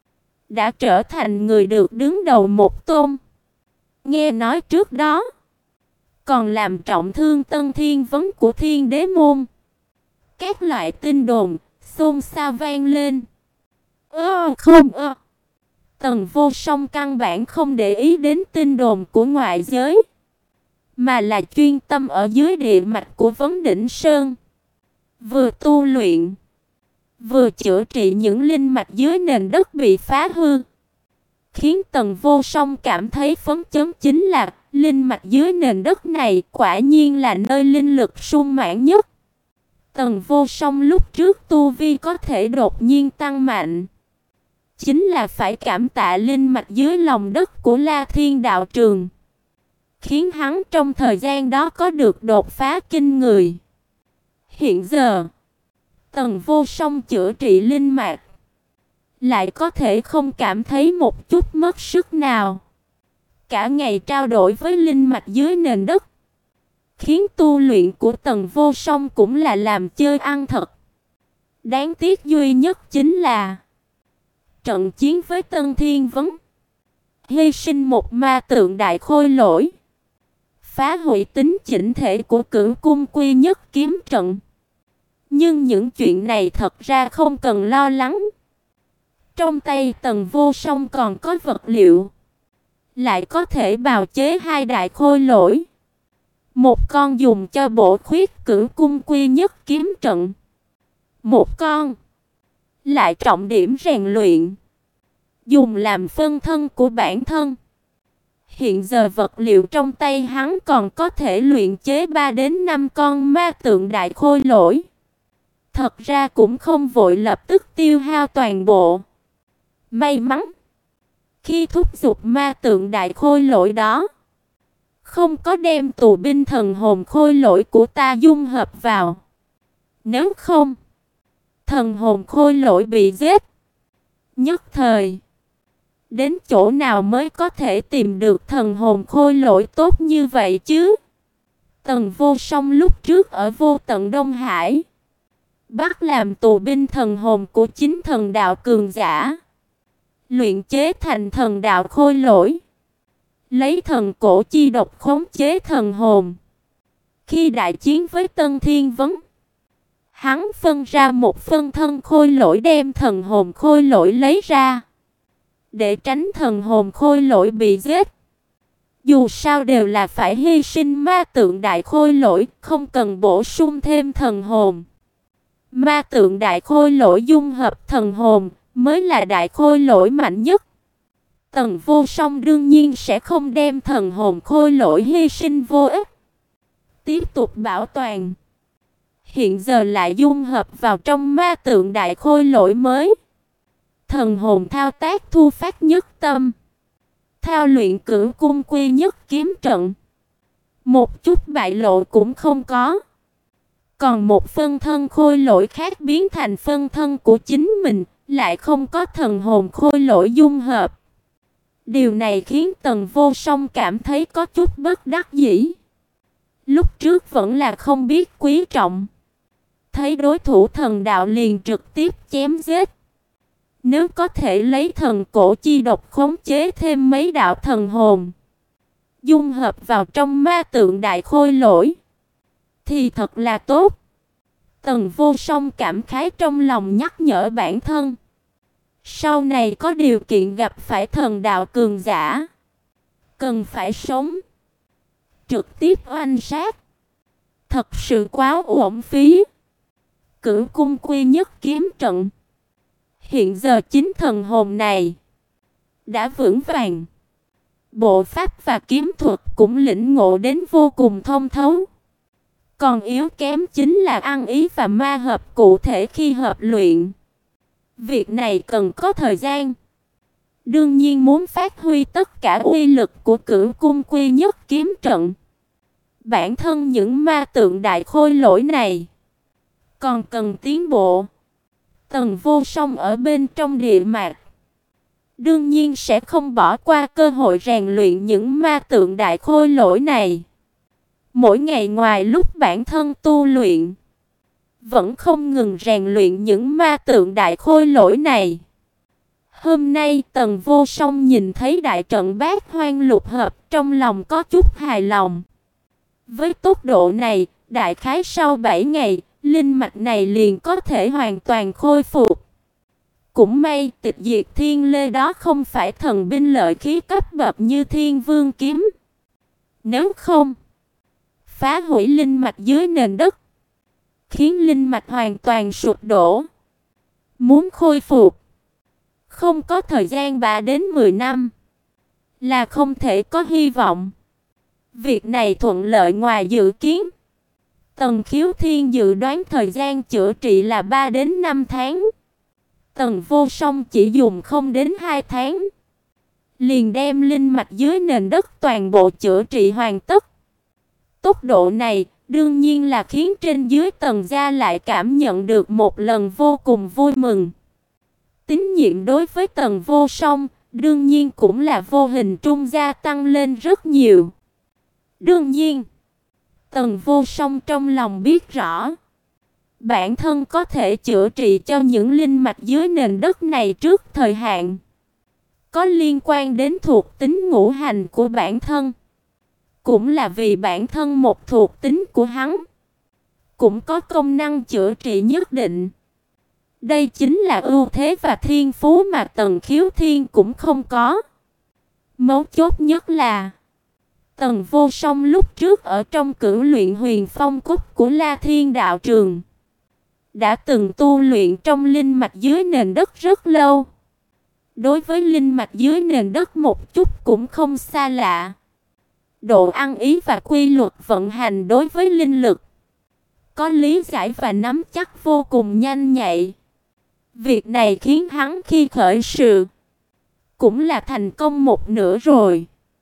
A: đã trở thành người được đứng đầu một tôn. Nghe nói trước đó còn làm trọng thương Tân Thiên Vấn của Thiên Đế môn. Các loại tin đồn xôn xao vang lên. Ơ không ơ. Tần Vô Song căn bản không để ý đến tin đồn của ngoại giới, mà là chuyên tâm ở dưới địa mạch của Vấn Đỉnh Sơn, vừa tu luyện, vừa chữa trị những linh mạch dưới nền đất bị phá hư. Khiến Tần Vô Song cảm thấy phấn chấn chính là linh mạch dưới nền đất này quả nhiên là nơi linh lực sung mãn nhất. Tần Vô Song lúc trước tu vi có thể đột nhiên tăng mạnh, chính là phải cảm tạ linh mạch dưới lòng đất của La Thiên đạo trường, khiến hắn trong thời gian đó có được đột phá kinh người. Hiện giờ, Tần Vô Song chữa trị linh mạch, lại có thể không cảm thấy một chút mất sức nào. Cả ngày trao đổi với linh mạch dưới nền đất, khiến tu luyện của Tần Vô Song cũng là làm chơi ăn thật. Đáng tiếc duy nhất chính là trận chiến với Tân Thiên Vấn, hy sinh một ma tượng đại khôi lỗi, phá hủy tính chỉnh thể của Cửu Cung Quy Nhất kiếm trận. Nhưng những chuyện này thật ra không cần lo lắng. Trong tay Tần Vô Song còn có vật liệu, lại có thể bào chế hai đại khôi lỗi. Một con dùng cho bổ khuyết Cửu Cung Quy Nhất kiếm trận, một con lại trọng điểm rèn luyện, dùng làm phân thân của bản thân. Hiện giờ vật liệu trong tay hắn còn có thể luyện chế ba đến năm con ma tượng đại khôi lỗi. Thật ra cũng không vội lập tức tiêu hao toàn bộ. May mắn, khi thúc giục ma tượng đại khôi lỗi đó, không có đem tù binh thần hồn khôi lỗi của ta dung hợp vào. Nếu không, thần hồn khôi lỗi bị giết, nhất thời đến chỗ nào mới có thể tìm được thần hồn khôi lỗi tốt như vậy chứ? Tần Vô Song lúc trước ở Vô Tận Đông Hải, bắt làm tù binh thần hồn của chính thần đạo cường giả, luyện chế thành thần đạo khôi lỗi, lấy thần cổ chi độc khống chế thần hồn. Khi đại chiến với Tân Thiên Vấn, hắn phân ra một phân thân khôi lỗi đem thần hồn khôi lỗi lấy ra, để tránh thần hồn khôi lỗi bị giết. Dù sao đều là phải hy sinh ma tượng đại khôi lỗi, không cần bổ sung thêm thần hồn. Ma tượng đại khôi lỗi dung hợp thần hồn mới là đại khôi lỗi mạnh nhất. Tần Vô Song đương nhiên sẽ không đem thần hồn khôi lỗi hy sinh vô ích, tiếp tục bảo toàn. Hiện giờ lại dung hợp vào trong ma tượng đại khôi lỗi mới. Thần hồn thao tác thu phát nhất tâm, thao luyện cửu cung quy nhất kiếm trận, một chút bại lộ cũng không có. Còn một phân thân khôi lỗi khác biến thành phân thân của chính mình, lại không có thần hồn khôi lỗi dung hợp. Điều này khiến Tần Vô Song cảm thấy có chút bất đắc dĩ. Lúc trước vẫn là không biết quý trọng, thấy đối thủ thần đạo liền trực tiếp chém giết. Nếu có thể lấy thần cổ chi độc khống chế thêm mấy đạo thần hồn, dung hợp vào trong ma tượng đại khôi lỗi, thì thật là tốt. Tần Vô Song cảm khái trong lòng, nhắc nhở bản thân, sau này có điều kiện gặp phải thần đạo cường giả, cần phải sống trực tiếp oanh sát, thật sự quá uổng phí. Cửu cung quy nhất kiếm trận, hiện giờ chính thần hồn này đã vững vàng, bộ pháp và kiếm thuật cũng lĩnh ngộ đến vô cùng thông thấu. Còn yếu kém chính là ăn ý và ma hợp cụ thể khi hợp luyện. Việc này cần có thời gian. Đương nhiên muốn phát huy tất cả uy lực của cửu cung quy nhất kiếm trận, bản thân những ma tượng đại khôi lỗi này còn cần tiến bộ. Tần Vô Song ở bên trong địa mạc, đương nhiên sẽ không bỏ qua cơ hội rèn luyện những ma tượng đại khôi lỗi này. Mỗi ngày ngoài lúc bản thân tu luyện, vẫn không ngừng rèn luyện những ma tượng đại khôi lỗi này. Hôm nay Tần Vô Song nhìn thấy đại trận Bát Hoang lục hợp, trong lòng có chút hài lòng. Với tốc độ này, đại khái sau bảy ngày, linh mạch này liền có thể hoàn toàn khôi phục. Cũng may Tịch Diệt Thiên Lê đó không phải thần binh lợi khí cấp bậc như Thiên Vương kiếm. Nếu không, phá hủy linh mạch dưới nền đất, khiến linh mạch hoàn toàn sụp đổ. Muốn khôi phục, không có thời gian ba đến mười năm, là không thể có hy vọng. Việc này thuận lợi ngoài dự kiến. Tần Khiếu Thiên dự đoán thời gian chữa trị là ba đến năm tháng. Tần Vô Song chỉ dùng không đến hai tháng, liền đem linh mạch dưới nền đất toàn bộ chữa trị hoàn tất. Tốc độ này đương nhiên là khiến trên dưới Tần gia lại cảm nhận được một lần vô cùng vui mừng. Tín nhiệm đối với Tần Vô Song đương nhiên cũng là vô hình trung gia tăng lên rất nhiều. Đương nhiên, Tần Vô Song trong lòng biết rõ, bản thân có thể chữa trị cho những linh mạch dưới nền đất này trước thời hạn, có liên quan đến thuộc tính ngũ hành của bản thân. Cũng là vì bản thân một thuộc tính của hắn cũng có công năng chữa trị nhất định. Đây chính là ưu thế và thiên phú mà Tần Khiếu Thiên cũng không có. Mấu chốt nhất là Tần Vô Song lúc trước ở trong cửu luyện huyền phong cốt của La Thiên đạo trường đã từng tu luyện trong linh mạch dưới nền đất rất lâu. Đối với linh mạch dưới nền đất một chút cũng không xa lạ. Độ ăn ý và quy luật vận hành đối với linh lực có lý giải và nắm chắc vô cùng nhanh nhạy. Việc này khiến hắn khi khởi sự cũng là thành công một nửa rồi.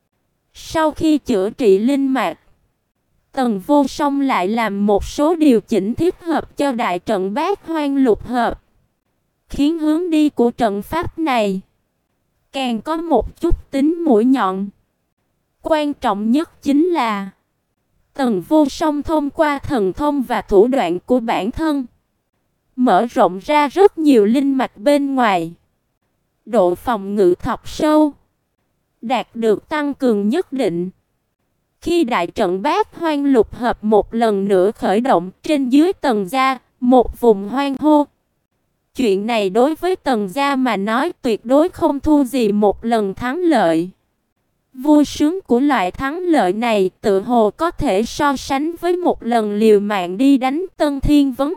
A: Sau khi chữa trị linh mạch, Tần Vô Song lại làm một số điều chỉnh thích hợp cho đại trận Bát Hoang lục hợp, khiến hướng đi của trận pháp này càng có một chút tính mũi nhọn. Quan trọng nhất chính là Tần Vô Song thông qua thần thông và thủ đoạn của bản thân mở rộng ra rất nhiều linh mạch bên ngoài. độ phòng ngự thọc sâu, đạt được tăng cường nhất định. Khi đại trận Bát Hoang Lục Hợp một lần nữa khởi động, trên dưới Tần gia, một vùng hoang hô. Chuyện này đối với Tần gia mà nói tuyệt đối không thua gì một lần thắng lợi. Vui sướng của loại thắng lợi này tự hồ có thể so sánh với một lần liều mạng đi đánh Tân Thiên Vấn.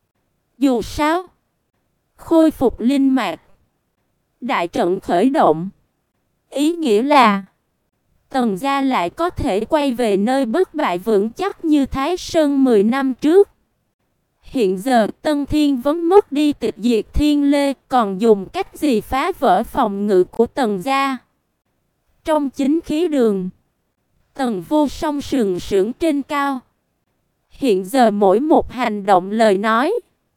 A: Dù sao, khôi phục linh mạch, đại trận khởi động, ý nghĩa là Tần gia lại có thể quay về nơi bất bại vững chắc như Thái Sơn mười năm trước. Hiện giờ Tân Thiên Vấn mất đi tịch diệt thiên lê, còn dùng cách gì phá vỡ phòng ngự của Tần gia? Trong chính khí đường, Tần Vô Song sừng sững trên cao. Hiện giờ mỗi một hành động lời nói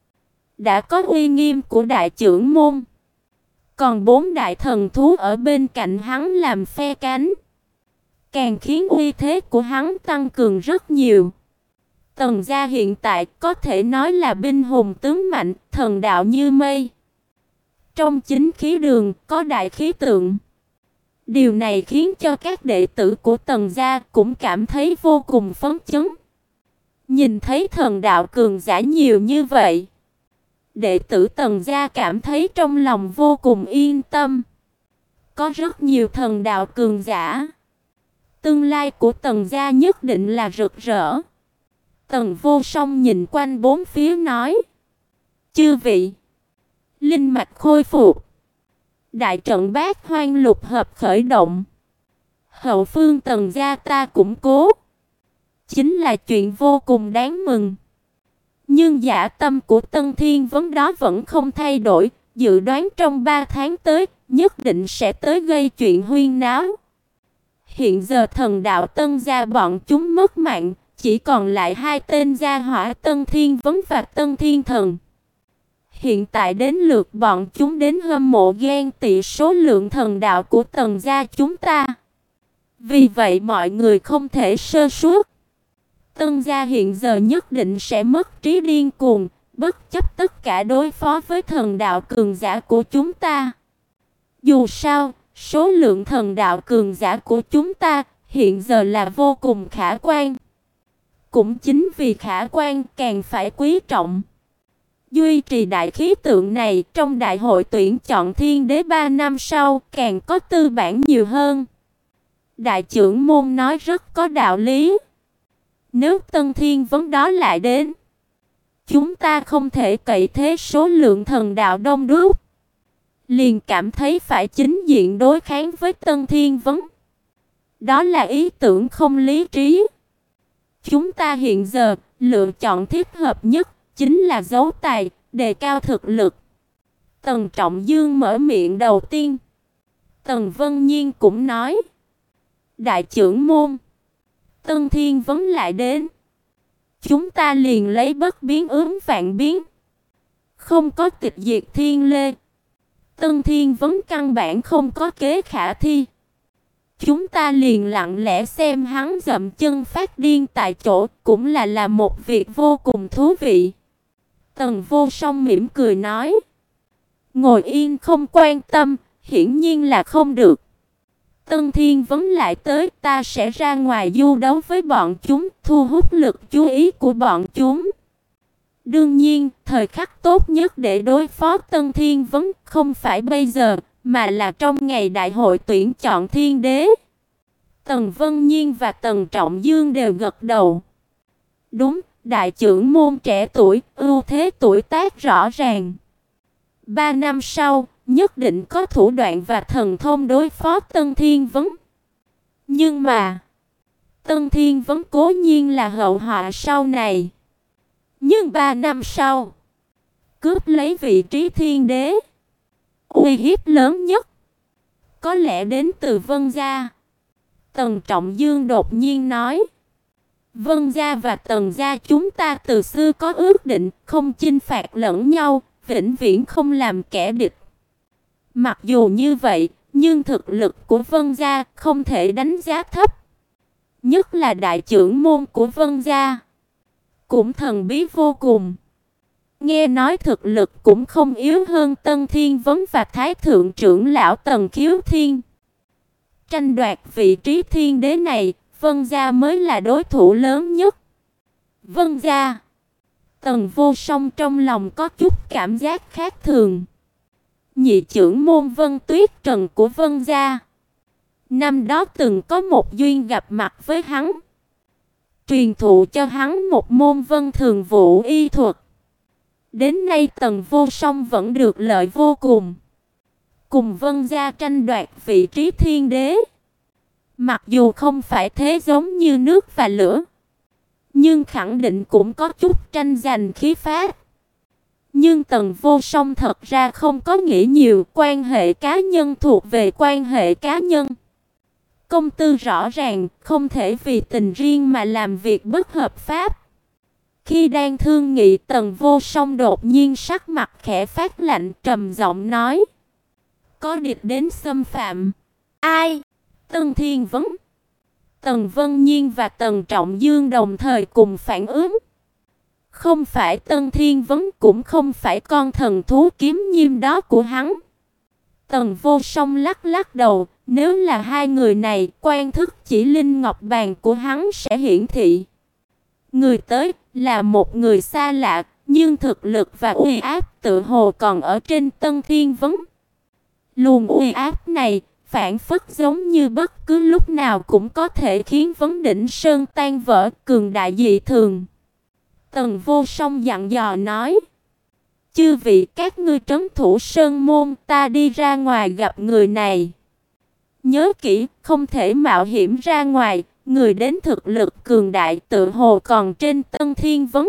A: đã có uy nghiêm của đại trưởng môn. Còn bốn đại thần thú ở bên cạnh hắn làm phe cánh, càng khiến uy thế của hắn tăng cường rất nhiều. Tần gia hiện tại có thể nói là binh hùng tướng mạnh, thần đạo như mây. Trong chính khí đường có đại khí tượng. Điều này khiến cho các đệ tử của Tần gia cũng cảm thấy vô cùng phấn chấn. Nhìn thấy thần đạo cường giả nhiều như vậy, đệ tử Tần gia cảm thấy trong lòng vô cùng yên tâm. Có rất nhiều thần đạo cường giả, tương lai của Tần gia nhất định là rực rỡ. Tần Vô Song nhìn quanh bốn phía nói: "Chư vị, linh mạch khôi phục, đại trận Bát Hoang Lục Hợp khởi động, hậu phương Tần gia ta củng cố, chính là chuyện vô cùng đáng mừng." Nhưng dạ tâm của Tân Thiên Vấn đó vẫn không thay đổi, dự đoán trong ba tháng tới nhất định sẽ tới gây chuyện huyên náo. Hiện giờ thần đạo Tân gia bọn chúng mất mạng, chỉ còn lại hai tên gia hỏa Tân Thiên Vấn và Tân Thiên Thần. Hiện tại đến lượt bọn chúng đến hâm mộ ghen tị số lượng thần đạo của Tần gia chúng ta. Vì vậy mọi người không thể sơ suất. Tân gia hiện giờ nhất định sẽ mất trí điên cuồng, bất chấp tất cả đối phó với thần đạo cường giả của chúng ta. Dù sao, số lượng thần đạo cường giả của chúng ta hiện giờ là vô cùng khả quan. Cũng chính vì khả quan càng phải quý trọng. Duy trì đại khí tượng này trong đại hội tuyển chọn thiên đế ba năm sau càng có tư bản nhiều hơn. Đại trưởng môn nói rất có đạo lý. Nếu Tân Thiên Vấn đó lại đến, chúng ta không thể cậy thế số lượng thần đạo đông đúc, liền cảm thấy phải chính diện đối kháng với Tân Thiên Vấn. Đó là ý tưởng không lý trí. Chúng ta hiện giờ lựa chọn thích hợp nhất chính là giấu tài, đề cao thực lực. Tần Trọng Dương mở miệng đầu tiên. Tần Vân Nhiên cũng nói: "Đại trưởng môn, Tân Thiên Vấn lại đến, chúng ta liền lấy bất biến ứng vạn biến. Không có tịch diệt thiên lê, Tân Thiên Vấn căn bản không có kế khả thi. Chúng ta liền lặng lẽ xem hắn dậm chân phát điên tại chỗ, cũng là là một việc vô cùng thú vị." Tần Vô Song mỉm cười nói: "Ngồi yên không quan tâm, hiển nhiên là không được. Tân Thiên Vấn lại tới, ta sẽ ra ngoài du đấu với bọn chúng, thu hút lực chú ý của bọn chúng. Đương nhiên, thời khắc tốt nhất để đối phó Tân Thiên Vấn không phải bây giờ, mà là trong ngày đại hội tuyển chọn thiên đế." Tần Vân Nhiên và Tần Trọng Dương đều gật đầu. Đúng, đại trưởng môn trẻ tuổi, ưu thế tuổi tác rõ ràng. Ba năm sau, nhất định có thủ đoạn và thần thông đối phó Tân Thiên Vấn. Nhưng mà, Tân Thiên Vấn cố nhiên là hậu họa sau này. Nhưng ba năm sau, cướp lấy vị trí thiên đế, uy hiếp lớn nhất có lẽ đến từ Vân gia. Tần Trọng Dương đột nhiên nói: "Vân gia và Tần gia chúng ta từ xưa có ước định, không chinh phạt lẫn nhau, vĩnh viễn không làm kẻ địch. Mặc dù như vậy, nhưng thực lực của Vân gia không thể đánh giá thấp. Nhất là đại trưởng môn của Vân gia, cũng thần bí vô cùng. nghe nói thực lực cũng không yếu hơn Tân Thiên Vấn và Thái thượng trưởng lão Tần Khiếu Thiên. Tranh đoạt vị trí thiên đế này, Vân gia mới là đối thủ lớn nhất. Vân gia. Tần Vô Song trong lòng có chút cảm giác khác thường. Nhị trưởng môn Vân Tuyết Trần của Vân gia, năm đó từng có một duyên gặp mặt với hắn, truyền thụ cho hắn một môn Vân Thường Vũ y thuật. Đến nay Tần Vô Song vẫn được lợi vô cùng. Cùng Vân gia tranh đoạt vị trí thiên đế. Mặc dù không phải thế giống như nước và lửa, nhưng khẳng định cũng có chút tranh giành khí phách. Nhưng Tần Vô Song thật ra không có nghĩ nhiều, quan hệ cá nhân thuộc về quan hệ cá nhân. Công tư rõ ràng, không thể vì tình riêng mà làm việc bất hợp pháp. Khi đang thương nghị, Tần Vô Song đột nhiên sắc mặt khẽ phát lạnh, trầm giọng nói: "Có địch đến xâm phạm." "Ai?" Tân Thiên Vấn, Tần Vân Nhiên và Tần Trọng Dương đồng thời cùng phản ứng. Không phải Tân Thiên Vấn, cũng không phải con thần thú kiếm nhiêm đó của hắn. Tần Vô Song lắc lắc đầu, nếu là hai người này, quan thức chỉ linh ngọc bàn của hắn sẽ hiển thị. Người tới là một người xa lạ, nhưng thực lực và uy áp tự hồ còn ở trên Tân Thiên Vấn. Luồng uy áp này phản phất giống như bất cứ lúc nào cũng có thể khiến Vấn Đỉnh Sơn tan vỡ, cường đại dị thường. Tần Vô Song dặn dò nói: "Chư vị các ngươi trấn thủ sơn môn, ta đi ra ngoài gặp người này. Nhớ kỹ, không thể mạo hiểm ra ngoài, người đến thực lực cường đại tự hồ còn trên Tân Thiên Vấn.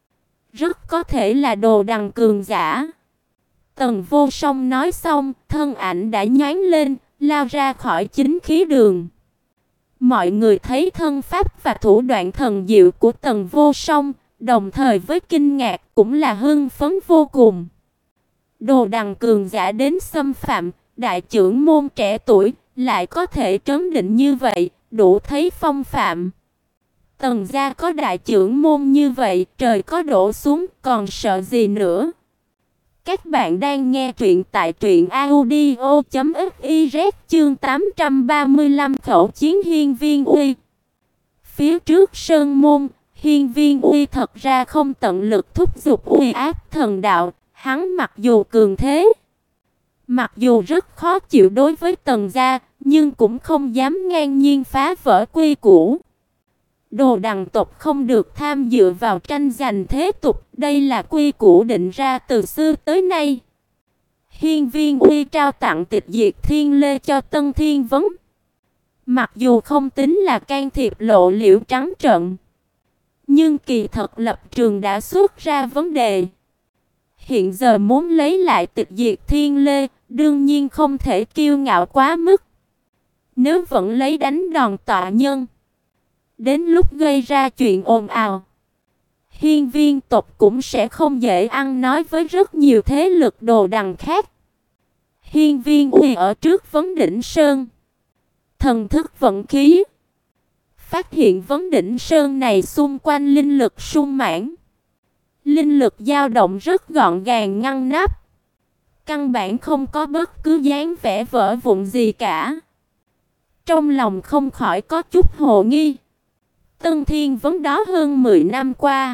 A: Rất có thể là đồ đằng cường giả." Tần Vô Song nói xong, thân ảnh đã nhoáng lên, lao ra khỏi chính khí đường. Mọi người thấy thân pháp và thủ đoạn thần diệu của Tần Vô Song, đồng thời với kinh ngạc cũng là hưng phấn vô cùng. Đồ đằng cường giả đến xâm phạm, đại trưởng môn trẻ tuổi lại có thể trấn định như vậy, đủ thấy phong phạm. Tần gia có đại trưởng môn như vậy, trời có đổ xuống còn sợ gì nữa. Các bạn đang nghe truyện tại truyện audio chấm fiz, chương tám trăm ba mươi lăm khẩu chiến hiên viên uy. Phía trước sơn môn, hiên viên uy thật ra không tận lực thúc giục uy áp thần đạo, hắn mặc dù cường thế, mặc dù rất khó chịu đối với Tần gia, nhưng cũng không dám ngang nhiên phá vỡ quy củ. Đồ đằng tộc không được tham dự vào tranh giành thế tục, đây là quy củ định ra từ xưa tới nay. Hiên viên uy trao tặng tịch diệt thiên lê cho Tân Thiên Vấn. Mặc dù không tính là can thiệp lộ liễu trắng trợn, nhưng kỳ thật lập trường đã xuất ra vấn đề. Hiện giờ muốn lấy lại tịch diệt thiên lê, đương nhiên không thể kiêu ngạo quá mức. Nếu vẫn lấy đánh đòn tọa nhân, đến lúc gây ra chuyện ồn ào, hiên viên tộc cũng sẽ không dễ ăn nói với rất nhiều thế lực đồ đằng khác. Hiên viên uy ở trước Vấn Đỉnh Sơn, thần thức vận khí, phát hiện Vấn Đỉnh Sơn này xung quanh linh lực sung mãn. Linh lực dao động rất gọn gàng ngăn nắp, căn bản không có bất cứ dáng vẻ vỡ vụn gì cả. Trong lòng không khỏi có chút hồ nghi. Tân Thiên Vấn đó hơn mười năm qua,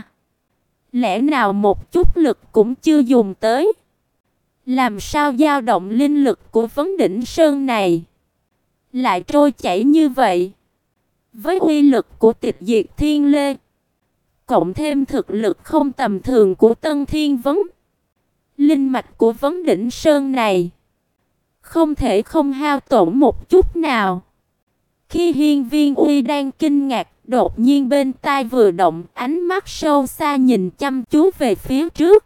A: lẽ nào một chút lực cũng chưa dùng tới? Làm sao dao động linh lực của Vấn Đỉnh Sơn này lại trôi chảy như vậy? Với uy lực của tịch diệt thiên lê, cộng thêm thực lực không tầm thường của Tân Thiên Vấn, linh mạch của Vấn Đỉnh Sơn này không thể không hao tổn một chút nào. Khi hiên viên uy đang kinh ngạc, đột nhiên bên tai vừa động, ánh mắt sâu xa nhìn chăm chú về phía trước.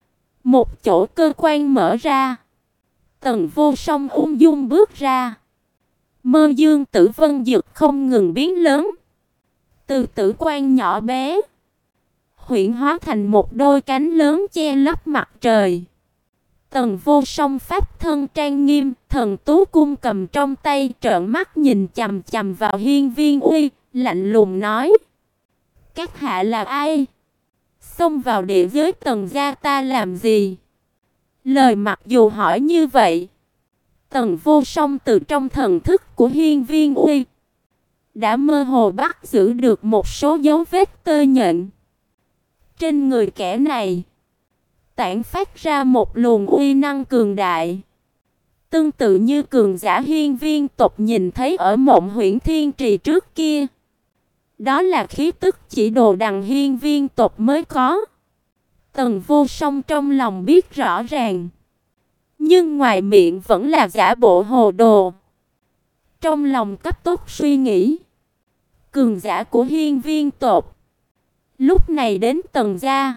A: Một chỗ cơ quan mở ra. Tần Vô Song ung dung bước ra. Mơ dương tử vân dực không ngừng biến lớn, từ tử quan nhỏ bé huyễn hóa thành một đôi cánh lớn che lấp mặt trời. Tần Vô Song pháp thân trang nghiêm, thần tú cung cầm trong tay, trợn mắt nhìn chằm chằm vào hiên viên uy, lạnh lùng nói: "Các hạ là ai? xông vào địa giới Tần gia ta làm gì? Lời mặc dù hỏi như vậy, Tần Vô Song từ trong thần thức của Hiên Viên Uy đã mơ hồ bắt giữ được một số dấu vết tơ nhện. Trên người kẻ này tản phát ra một luồng uy năng cường đại, tương tự như cường giả Hiên Viên tộc nhìn thấy ở Mộng Huyễn Thiên Trì trước kia. Đó là khí tức chỉ đồ đằng Hiên Viên tộc mới có. Tần Vô Song trong lòng biết rõ ràng, nhưng ngoài miệng vẫn là giả bộ hồ đồ. Trong lòng cấp tốc suy nghĩ, cường giả của Hiên Viên tộc lúc này đến Tần gia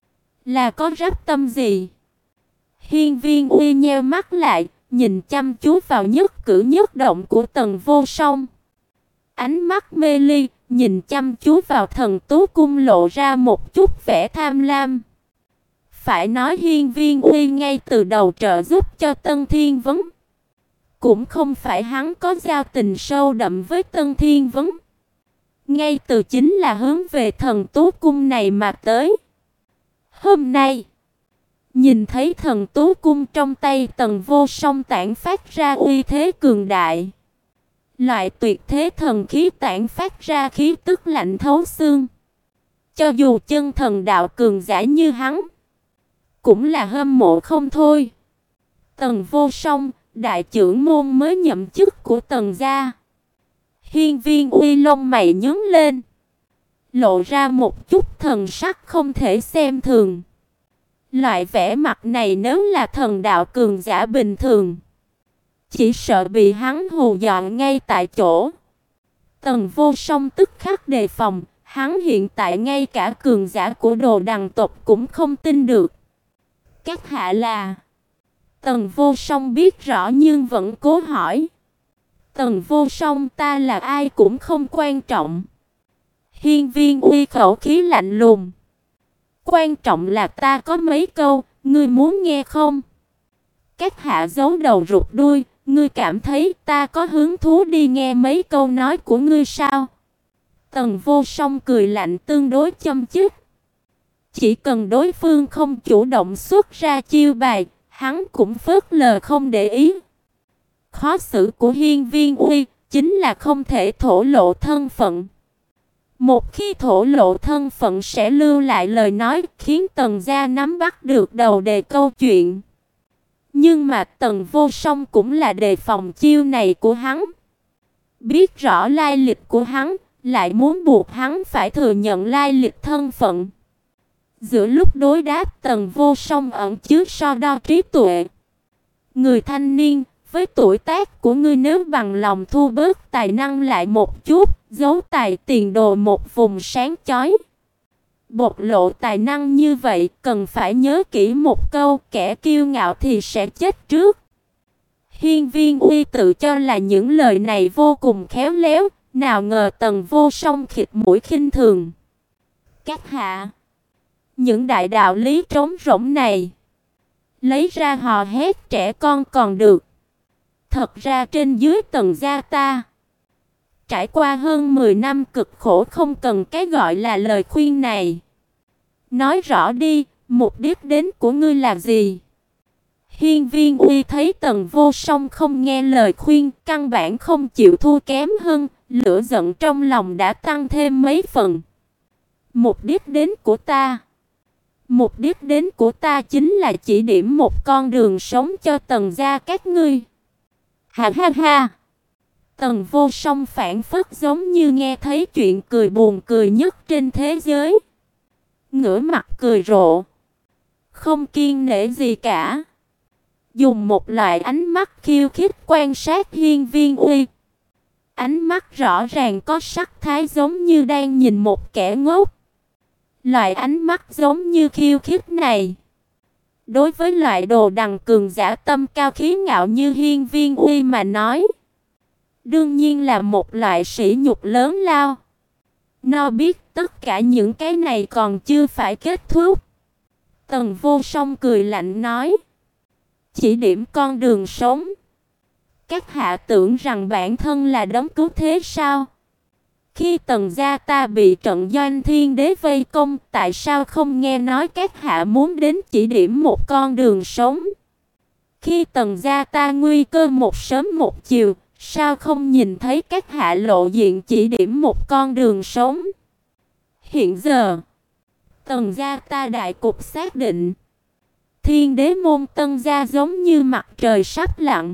A: là có rắp tâm gì? Hiên Viên Uy nheo mắt lại, nhìn chăm chú vào nhất cử nhất động của Tần Vô Song. Ánh mắt mê ly, nhìn chăm chú vào Thần Tú Cung lộ ra một chút vẻ tham lam. Phải nói Hiên Viên Uy ngay từ đầu trợ giúp cho Tân Thiên Vấn, cũng không phải hắn có giao tình sâu đậm với Tân Thiên Vấn, ngay từ chính là hướng về Thần Tú Cung này mà tới. Hôm nay, nhìn thấy Thần Tú Cung trong tay Tần Vô Song tản phát ra uy thế cường đại, loại tuyệt thế thần khí tản phát ra khí tức lạnh thấu xương. Cho dù chân thần đạo cường giả như hắn, cũng là hâm mộ không thôi. Tần Vô Song, đại trưởng môn mới nhậm chức của Tần gia. Hiên Viên Uy lông mày nhướng lên, lộ ra một chút thần sắc không thể xem thường. Loại vẻ mặt này nếu là thần đạo cường giả bình thường, chỉ sợ bị hắn hù dọa ngay tại chỗ. Tần Vô Song tức khắc đề phòng, hắn hiện tại ngay cả cường giả của Đồ Đằng tộc cũng không tin được. Các hạ là? Tần Vô Song biết rõ nhưng vẫn cố hỏi. Tần Vô Song, ta là ai cũng không quan trọng. Hiên Viên Uy khẩu khí lạnh lùng. Quan trọng là ta có mấy câu, ngươi muốn nghe không? Các hạ giấu đầu rụt đuôi, ngươi cảm thấy ta có hứng thú đi nghe mấy câu nói của ngươi sao? Tần Vô Song cười lạnh tương đối châm chích. Chỉ cần đối phương không chủ động xuất ra chiêu bài, hắn cũng phớt lờ không để ý. Khó xử của Hiên Viên Uy chính là không thể thổ lộ thân phận. Một khi thổ lộ thân phận sẽ lưu lại lời nói khiến Tần gia nắm bắt được đầu đề câu chuyện. Nhưng mà Tần Vô Song cũng là đề phòng chiêu này của hắn. Biết rõ lai lịch của hắn, lại muốn buộc hắn phải thừa nhận lai lịch thân phận. Giữa lúc đối đáp, Tần Vô Song ẩn chứa so đo trí tuệ. Người thanh niên, với tuổi tác của ngươi nếu bằng lòng thu bớt tài năng lại một chút, giấu tài tiền đồ một vùng sáng chói, bộc lộ tài năng như vậy, cần phải nhớ kỹ một câu, kẻ kiêu ngạo thì sẽ chết trước. Hiên Viên Uy tự cho là những lời này vô cùng khéo léo, nào ngờ Tần Vô Song khịt mũi khinh thường. Các hạ, những đại đạo lý trống rỗng này, lấy ra hò hét trẻ con còn được. Thật ra trên dưới Tần gia ta, trải qua hơn mười năm cực khổ, không cần cái gọi là lời khuyên này. Nói rõ đi, mục đích đến của ngươi là gì? Hiên Viên Uy thấy Tần Vô Song không nghe lời khuyên, căn bản không chịu thua kém hơn, lửa giận trong lòng đã tăng thêm mấy phần. Mục đích đến của ta, mục đích đến của ta chính là chỉ điểm một con đường sống cho Tần gia các ngươi. Ha ha ha. Tần Vô Song phảng phất giống như nghe thấy chuyện cười buồn cười nhất trên thế giới. Ngửa mặt cười rộ, không kiêng nể gì cả. Dùng một loại ánh mắt khiêu khích quan sát Hiên Viên Uy. Ánh mắt rõ ràng có sắc thái giống như đang nhìn một kẻ ngốc. Loại ánh mắt giống như khiêu khích này, đối với loại đồ đằng cường giả tâm cao khí ngạo như Hiên Viên Uy mà nói, đương nhiên là một loại sỉ nhục lớn lao. Nó biết tất cả những cái này còn chưa phải kết thúc. Tần Vô Song cười lạnh nói, chỉ điểm con đường sống. Các hạ tưởng rằng bản thân là đấng cứu thế sao? Khi Tần gia ta bị trận Doanh Thiên Đế vây công, tại sao không nghe nói các hạ muốn đến chỉ điểm một con đường sống? Khi Tần gia ta nguy cơ một sớm một chiều, sao không nhìn thấy các hạ lộ diện chỉ điểm một con đường sống? Hiện giờ, Tần gia ta đại cục xác định, Thiên Đế môn Tân gia giống như mặt trời sắp lặn,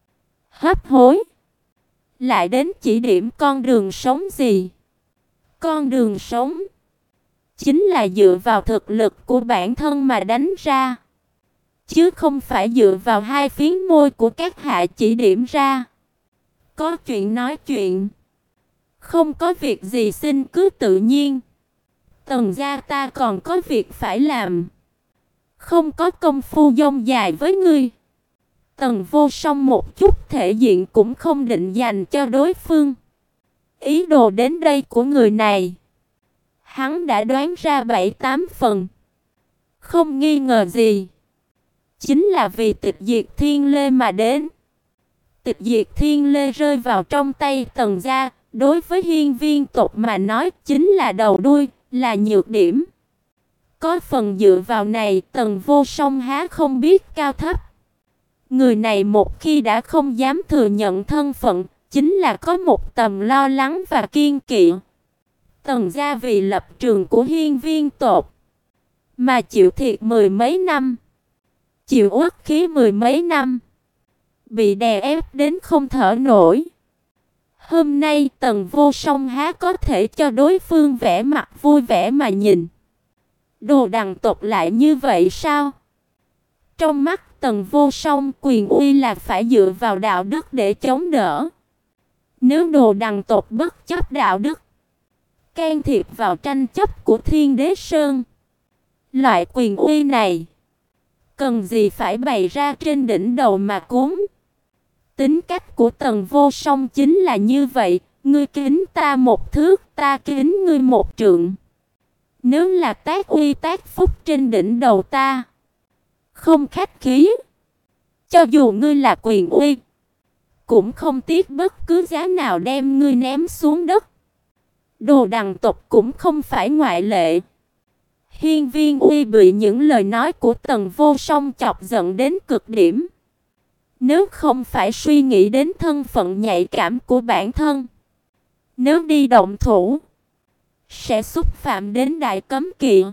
A: hấp hối, lại đến chỉ điểm con đường sống gì? Con đường sống chính là dựa vào thực lực của bản thân mà đánh ra, chứ không phải dựa vào hai phiến môi của các hạ chỉ điểm ra. Có chuyện nói chuyện, không có việc gì xin cứ tự nhiên. Tần gia ta còn có việc phải làm, không có công phu dông dài với ngươi. Tần Vô Song một chút thể diện cũng không định dành cho đối phương. Ý đồ đến đây của người này, hắn đã đoán ra bảy tám phần. Không nghi ngờ gì, chính là vì tịch diệt Thiên Lê mà đến. Tịch diệt Thiên Lê rơi vào trong tay Tần gia, đối với Hiên Viên tộc mà nói chính là đầu đuôi, là nhược điểm. Có phần dựa vào này, Tần Vô Song há không biết cao thấp. Người này một khi đã không dám thừa nhận thân phận, chính là có một tầm lo lắng và kiên kỵ. Tần gia vì lập trường của Hiên Viên tộc mà chịu thiệt mười mấy năm, chịu uất khí mười mấy năm, bị đè ép đến không thở nổi. Hôm nay Tần Vô Song há có thể cho đối phương vẻ mặt vui vẻ mà nhìn. Đồ đằng tộc lại như vậy sao? Trong mắt Tần Vô Song, quyền uy là phải dựa vào đạo đức để chống đỡ. Nếu đồ đằng tộc bất chấp đạo đức, can thiệp vào tranh chấp của Thiên Đế Sơn, loại quyền uy này cần gì phải bày ra trên đỉnh đầu mà cúng. Tính cách của Tần Vô Song chính là như vậy, ngươi kính ta một thước, ta kính ngươi một trượng. Nếu là tác uy tác phúc trên đỉnh đầu ta, không khách khí, cho dù ngươi là quyền uy, cũng không tiếc bất cứ giá nào đem ngươi ném xuống đất. Đồ đằng tộc cũng không phải ngoại lệ. Hiên Viên Uy bị những lời nói của Tần Vô Song chọc giận đến cực điểm. Nếu không phải suy nghĩ đến thân phận nhạy cảm của bản thân, nếu đi động thủ sẽ xúc phạm đến đại cấm kỵ,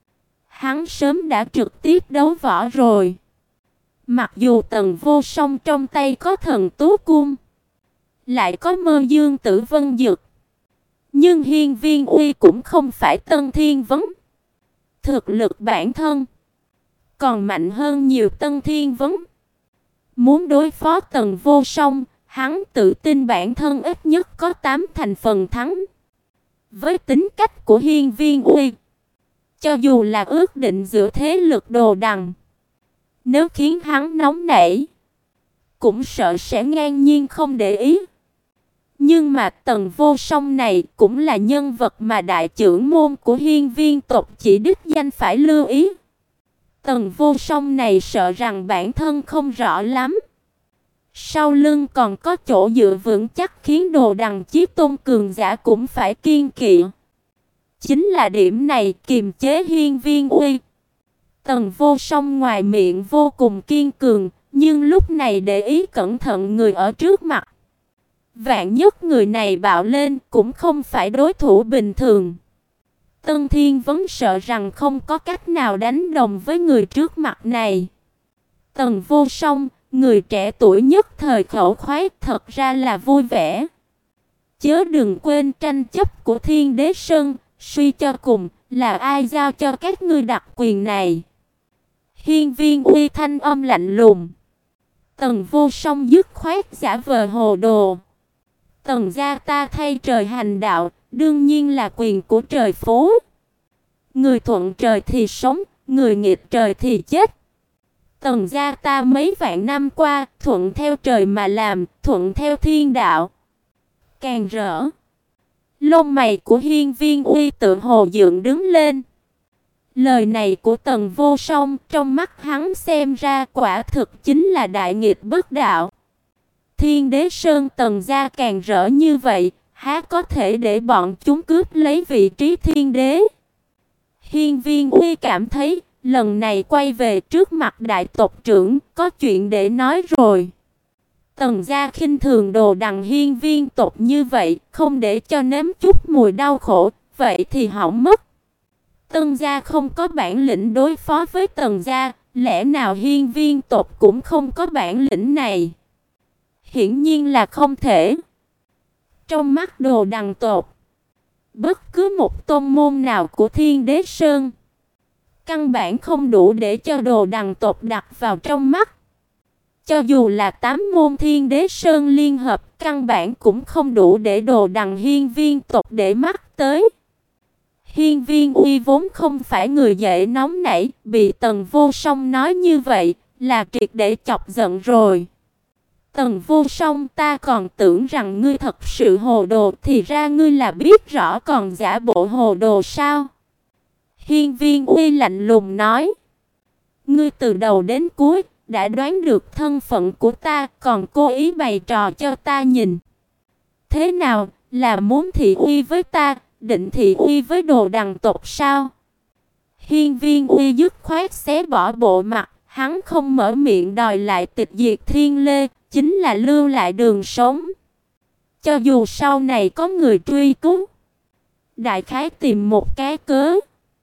A: hắn sớm đã trực tiếp đấu võ rồi. Mặc dù Tần Vô Song trong tay có Thần Tú Cung, lại có Mơ Dương Tử Vân Dược, nhưng Hiên Viên Uy cũng không phải Tân Thiên Vấn. Thực lực bản thân còn mạnh hơn nhiều Tân Thiên Vấn. Muốn đối phó Tần Vô Song, hắn tự tin bản thân ít nhất có tám thành phần thắng. Với tính cách của Hiên Viên Uy, cho dù là ước định giữa thế lực đồ đằng, nếu khiến hắn nóng nảy, cũng sợ sẽ ngang nhiên không để ý. Nhưng mà Tần Vô Song này cũng là nhân vật mà đại trưởng môn của Hiên Viên tộc chỉ đích danh phải lưu ý. Tần Vô Song này sợ rằng bản thân không rõ lắm, sau lưng còn có chỗ dựa vững chắc khiến đồ đằng chí tôn cường giả cũng phải kiên kỵ. Chính là điểm này kiềm chế Hiên Viên Uy. Tần Vô Song ngoài miệng vô cùng kiên cường, nhưng lúc này để ý cẩn thận người ở trước mặt. Vạn nhất người này bạo lên cũng không phải đối thủ bình thường. Tân Thiên Vấn sợ rằng không có cách nào đánh đồng với người trước mặt này. Tần Vô Song, người trẻ tuổi nhất thời khẩu khoái, thật ra là vui vẻ. Chớ đừng quên tranh chấp của Thiên Đế Sơn, suy cho cùng là ai giao cho các ngươi đặc quyền này? Hiên Viên Uy thanh âm lạnh lùng. Tần Vô Song dứt khoát giả vờ hồ đồ. Tần gia ta thay trời hành đạo, đương nhiên là quyền của trời phú. Người thuận trời thì sống, người nghịch trời thì chết. Tần gia ta mấy vạn năm qua thuận theo trời mà làm, thuận theo thiên đạo. Càng rỡ. Lông mày của Hiên Viên Uy tự hồ dựng đứng lên. Lời này của Tần Vô Song trong mắt hắn xem ra quả thực chính là đại nghịch bất đạo. Thiên Đế Sơn Tần gia càng rỡ như vậy, há có thể để bọn chúng cướp lấy vị trí thiên đế. Hiên Viên Uy cảm thấy lần này quay về trước mặt đại tộc trưởng có chuyện để nói rồi. Tần gia khinh thường đồ đằng hiên viên tộc như vậy, không để cho nếm chút mùi đau khổ, vậy thì hỏng mất. Tần gia không có bản lĩnh đối phó với tần gia, lẽ nào hiên viên tộc cũng không có bản lĩnh này? Hiển nhiên là không thể. Trong mắt đồ đằng tộc, bất cứ một tôn môn nào của Thiên Đế Sơn căn bản không đủ để cho đồ đằng tộc đặt vào trong mắt. Cho dù là tám môn Thiên Đế Sơn liên hợp, căn bản cũng không đủ để đồ đằng hiên viên tộc để mắt tới. Hiên Viên Uy vốn không phải người dễ nóng nảy, bị Tần Vô Song nói như vậy là triệt để chọc giận rồi. Tần Vô Song, ta còn tưởng rằng ngươi thật sự hồ đồ, thì ra ngươi là biết rõ còn giả bộ hồ đồ sao? Hiên Viên Uy lạnh lùng nói. Ngươi từ đầu đến cuối đã đoán được thân phận của ta, còn cố ý bày trò cho ta nhìn. Thế nào, là muốn thị uy với ta, định thị uy với đồ đằng tộc sao? Hiên Viên Uy dứt khoát xé bỏ bộ mặt, hắn không mở miệng đòi lại tịch diệt Thiên Lê, chính là lưu lại đường sống. Cho dù sau này có người truy cứu, đại khái tìm một cái cớ,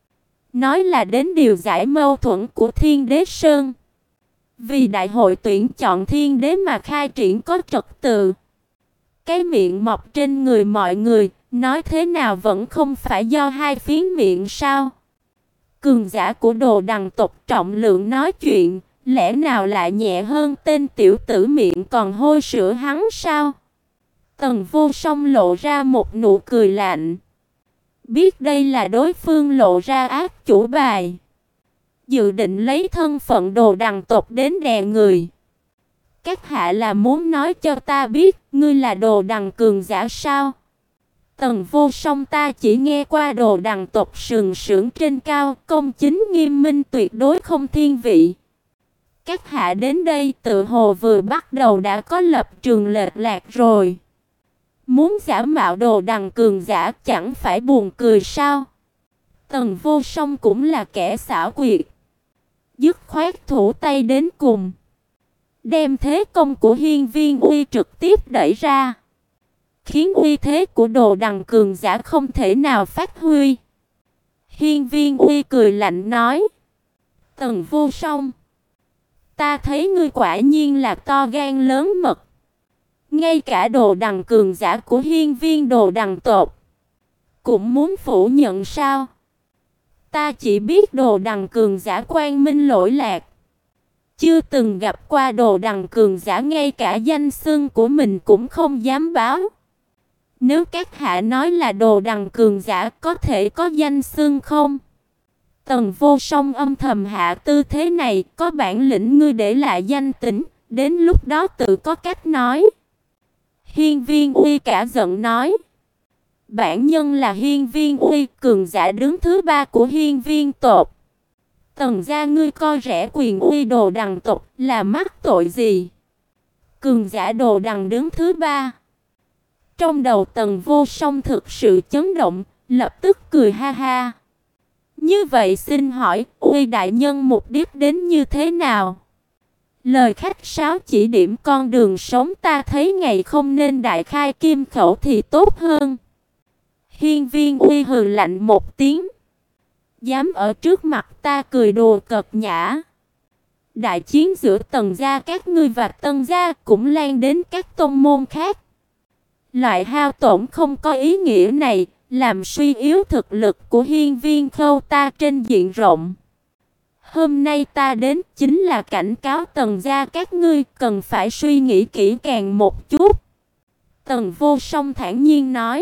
A: nói là đến điều giải mâu thuẫn của Thiên Đế Sơn. Vì đại hội tuyển chọn Thiên Đế mà khai triển có trật tự. Cái miệng mọc trên người mọi người, nói thế nào vẫn không phải do hai phiến miệng sao? Cường giả của đồ đằng tộc trọng lượng nói chuyện, lẽ nào lại nhẹ hơn tên tiểu tử miệng còn hôi sữa hắn sao? Tần Vô Song lộ ra một nụ cười lạnh. Biết đây là đối phương lộ ra ác chủ bài, dự định lấy thân phận đồ đằng tộc đến đè người. Các hạ là muốn nói cho ta biết, ngươi là đồ đằng cường giả sao? Tần Vô Song, ta chỉ nghe qua đồ đằng tộc sừng sững trên cao, công chính nghiêm minh tuyệt đối không thiên vị. Các hạ đến đây tự hồ vừa bắt đầu đã có lập trường lệch lạc rồi. Muốn giả mạo đồ đằng cường giả chẳng phải buồn cười sao? Tần Vô Song cũng là kẻ xảo quyệt, dứt khoát thủ tay đến cùng, đem thế công của Hiên Viên Uy trực tiếp đẩy ra, khiến uy thế của đồ đằng cường giả không thể nào phát huy. Hiên Viên Uy cười lạnh nói. Tần Vô Song, ta thấy ngươi quả nhiên là to gan lớn mật. Ngay cả đồ đằng cường giả của hiên viên đồ đằng tộc cũng muốn phủ nhận sao? Ta chỉ biết đồ đằng cường giả quang minh lỗi lạc, chưa từng gặp qua đồ đằng cường giả ngay cả danh xưng của mình cũng không dám báo. Nếu các hạ nói là đồ đằng cường giả, có thể có danh xưng không? Tần Vô Song âm thầm hạ tư thế này, có bản lĩnh ngươi để lại danh tính, đến lúc đó tự có cách nói. Hiên Viên Uy cả giận nói. Bản nhân là Hiên Viên Uy, cường giả đứng thứ ba của hiên viên tộc. Tần gia ngươi coi rẻ quyền uy đồ đằng tộc là mắc tội gì? Cường giả đồ đằng đứng thứ ba. Trong đầu Tần Vô Song thực sự chấn động, lập tức cười ha ha. Như vậy xin hỏi, Uy đại nhân mục đích đến như thế nào? Lời khách sáo chỉ điểm con đường sống, ta thấy ngày không nên đại khai kim khẩu thì tốt hơn. Hiên Viên Uy hừ lạnh một tiếng. Dám ở trước mặt ta cười đùa cợt nhã. Đại chiến giữa Tần gia các ngươi và Tân gia cũng lan đến các tôn môn khác. Loại hao tổn không có ý nghĩa này làm suy yếu thực lực của hiên viên khâu ta trên diện rộng. Hôm nay ta đến chính là cảnh cáo Tần gia các ngươi cần phải suy nghĩ kỹ càng một chút. Tần Vô Song thản nhiên nói.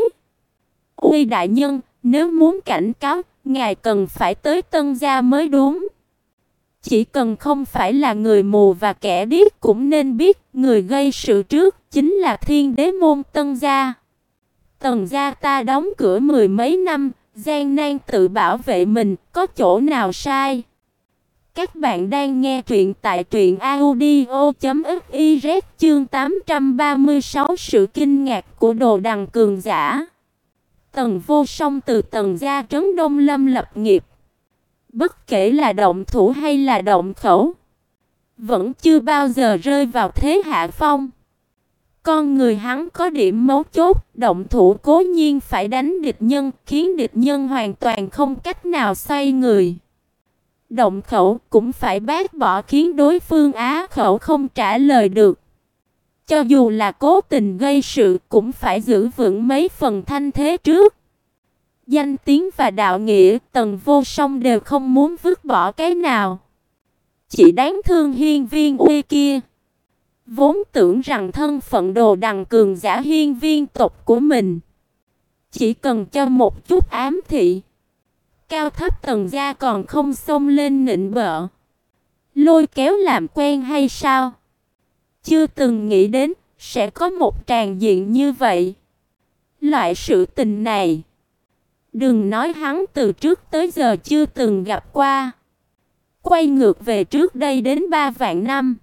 A: Uy đại nhân, nếu muốn cảnh cáo, ngài cần phải tới Tân gia mới đúng. Chỉ cần không phải là người mù và kẻ điếc cũng nên biết, người gây sự trước chính là Thiên Đế môn Tân gia. Tần gia ta đóng cửa mười mấy năm, gian nan tự bảo vệ mình, có chỗ nào sai? Các bạn đang nghe truyện tại truyện audio chấm fiz chương tám trăm ba mươi sáu sự kinh ngạc của Đồ Đằng cường giả. Tần Vô Song từ Tần gia trấn Đông Lâm lập nghiệp. Bất kể là động thủ hay là động khẩu, vẫn chưa bao giờ rơi vào thế hạ phong. Con người hắn có điểm mấu chốt, động thủ cố nhiên phải đánh địch nhân, khiến địch nhân hoàn toàn không cách nào xoay người. Động khẩu cũng phải bác bỏ khiến đối phương á khẩu không trả lời được. Cho dù là cố tình gây sự cũng phải giữ vững mấy phần thanh thế trước. Danh tiếng và đạo nghĩa Tần Vô Song đều không muốn vứt bỏ cái nào. Chỉ đáng thương Hiên Viên Uy kia, vốn tưởng rằng thân phận Đồ Đằng cường giả hiên viên tộc của mình, chỉ cần cho một chút ám thị, cao thấp Tần gia còn không xông lên nịnh bợ, lôi kéo làm quen hay sao? Chưa từng nghĩ đến sẽ có một tràng diện như vậy. Loại sự tình này, đừng nói hắn từ trước tới giờ chưa từng gặp qua. Quay ngược về trước đây đến ba vạn năm,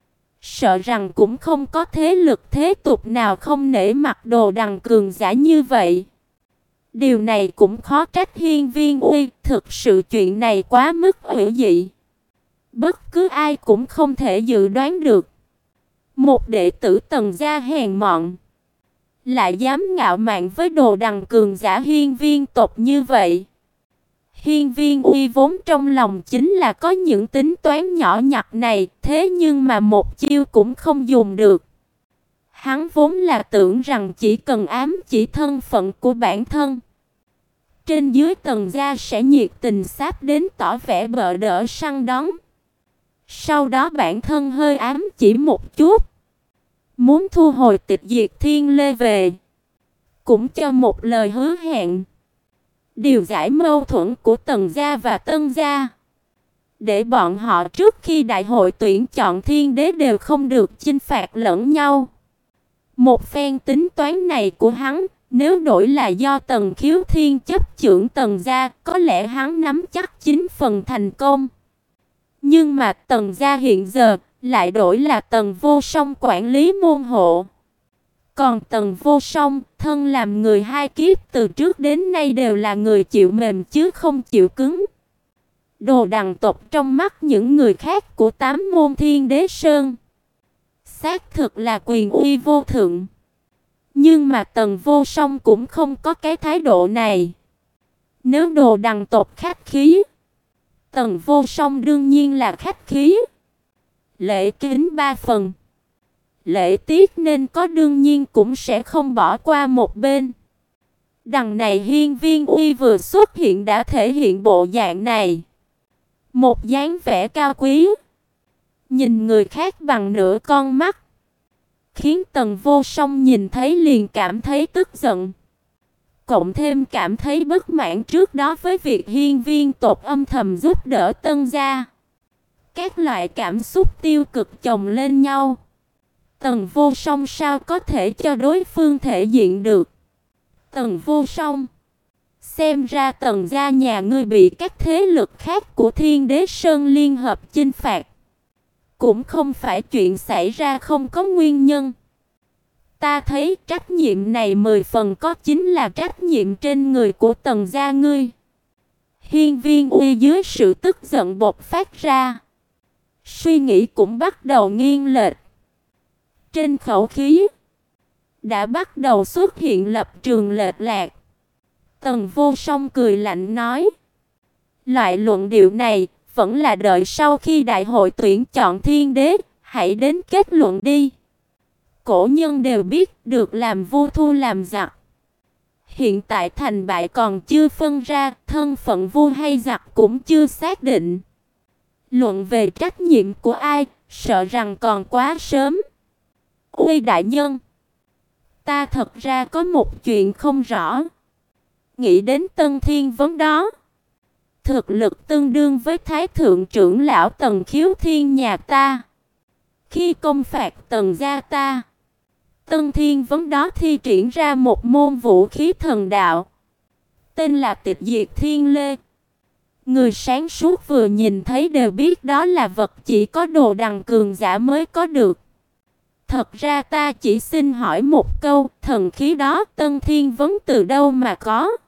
A: sợ rằng cũng không có thế lực thế tục nào không nể mặt Đồ Đằng cường giả như vậy. Điều này cũng khó trách Hiên Viên Uy, thực sự chuyện này quá mức hữu dị. Bất cứ ai cũng không thể dự đoán được. Một đệ tử Tần gia hèn mọn, lại dám ngạo mạn với Đồ Đằng cường giả hiên viên tộc như vậy. Hiên Viên Uy vốn trong lòng chính là có những tính toán nhỏ nhặt này, thế nhưng mà một chiêu cũng không dùng được. Hắn vốn là tưởng rằng chỉ cần ám chỉ thân phận của bản thân, trên dưới Tần gia sẽ nhiệt tình sáp đến tỏ vẻ bợ đỡ săn đón. Sau đó bản thân hơi ám chỉ một chút, muốn thu hồi Tịch Diệt Thiên Lê về, cũng cho một lời hứa hẹn, điều giải mâu thuẫn của Tần gia và Tân gia, để bọn họ trước khi đại hội tuyển chọn thiên đế đều không được chinh phạt lẫn nhau. Một phen tính toán này của hắn, nếu đổi là do Tần Khiếu Thiên chấp chưởng Tần gia, có lẽ hắn nắm chắc chín phần thành công. Nhưng mà Tần gia hiện giờ lại đổi là Tần Vô Song quản lý môn hộ. Còn Tần Vô Song, thân làm người hai kiếp từ trước đến nay đều là người chịu mềm chứ không chịu cứng. Đồ Đằng tộc trong mắt những người khác của tám môn Thiên Đế Sơn, xác thực là quyền uy vô thượng. Nhưng mà Tần Vô Song cũng không có cái thái độ này. Nếu Đồ Đằng tộc khách khí, Tần Vô Song đương nhiên là khách khí. Lễ kính ba phần, lễ tiết nên có đương nhiên cũng sẽ không bỏ qua một bên. Đằng này Hiên Viên Uy vừa xuất hiện đã thể hiện bộ dạng này, một dáng vẻ cao quý, nhìn người khác bằng nửa con mắt, khiến Tần Vô Song nhìn thấy liền cảm thấy tức giận, cộng thêm cảm thấy bất mãn trước đó với việc hiên viên tộc âm thầm giúp đỡ Tân gia. Các loại cảm xúc tiêu cực chồng lên nhau. Tần Vô Song sao có thể cho đối phương thể diện được? Tần Vô Song, xem ra Tần gia nhà ngươi bị các thế lực khác của Thiên Đế Sơn liên hợp chinh phạt, cũng không phải chuyện xảy ra không có nguyên nhân. Ta thấy trách nhiệm này mười phần có chính là trách nhiệm trên người của Tần gia ngươi. Hiên Viên Uy dưới sự tức giận bộc phát ra, suy nghĩ cũng bắt đầu nghiêng lệch. Trên khẩu khí đã bắt đầu xuất hiện lập trường lệch lạc. Tần Vô Song cười lạnh nói, loại luận điệu này vẫn là đợi sau khi đại hội tuyển chọn thiên đế, hãy đến kết luận đi. Cổ nhân đều biết được làm vua thua làm giặc. Hiện tại thành bại còn chưa phân ra, thân phận vua hay giặc cũng chưa xác định. Luận về trách nhiệm của ai, sợ rằng còn quá sớm. Uy đại nhân, ta thật ra có một chuyện không rõ. Nghĩ đến Tân Thiên Vấn đó, thực lực tương đương với Thái Thượng trưởng lão Tần Khiếu Thiên nhà ta. Khi công phạt Tần gia ta, Tân Thiên Vấn đó thi triển ra một môn vũ khí thần đạo, tên là Tịch Diệt Thiên Lê. Người sáng suốt vừa nhìn thấy đều biết đó là vật chỉ có đồ đằng cường giả mới có được. Thật ra ta chỉ xin hỏi một câu, thần khí đó Tân Thiên Vấn từ đâu mà có?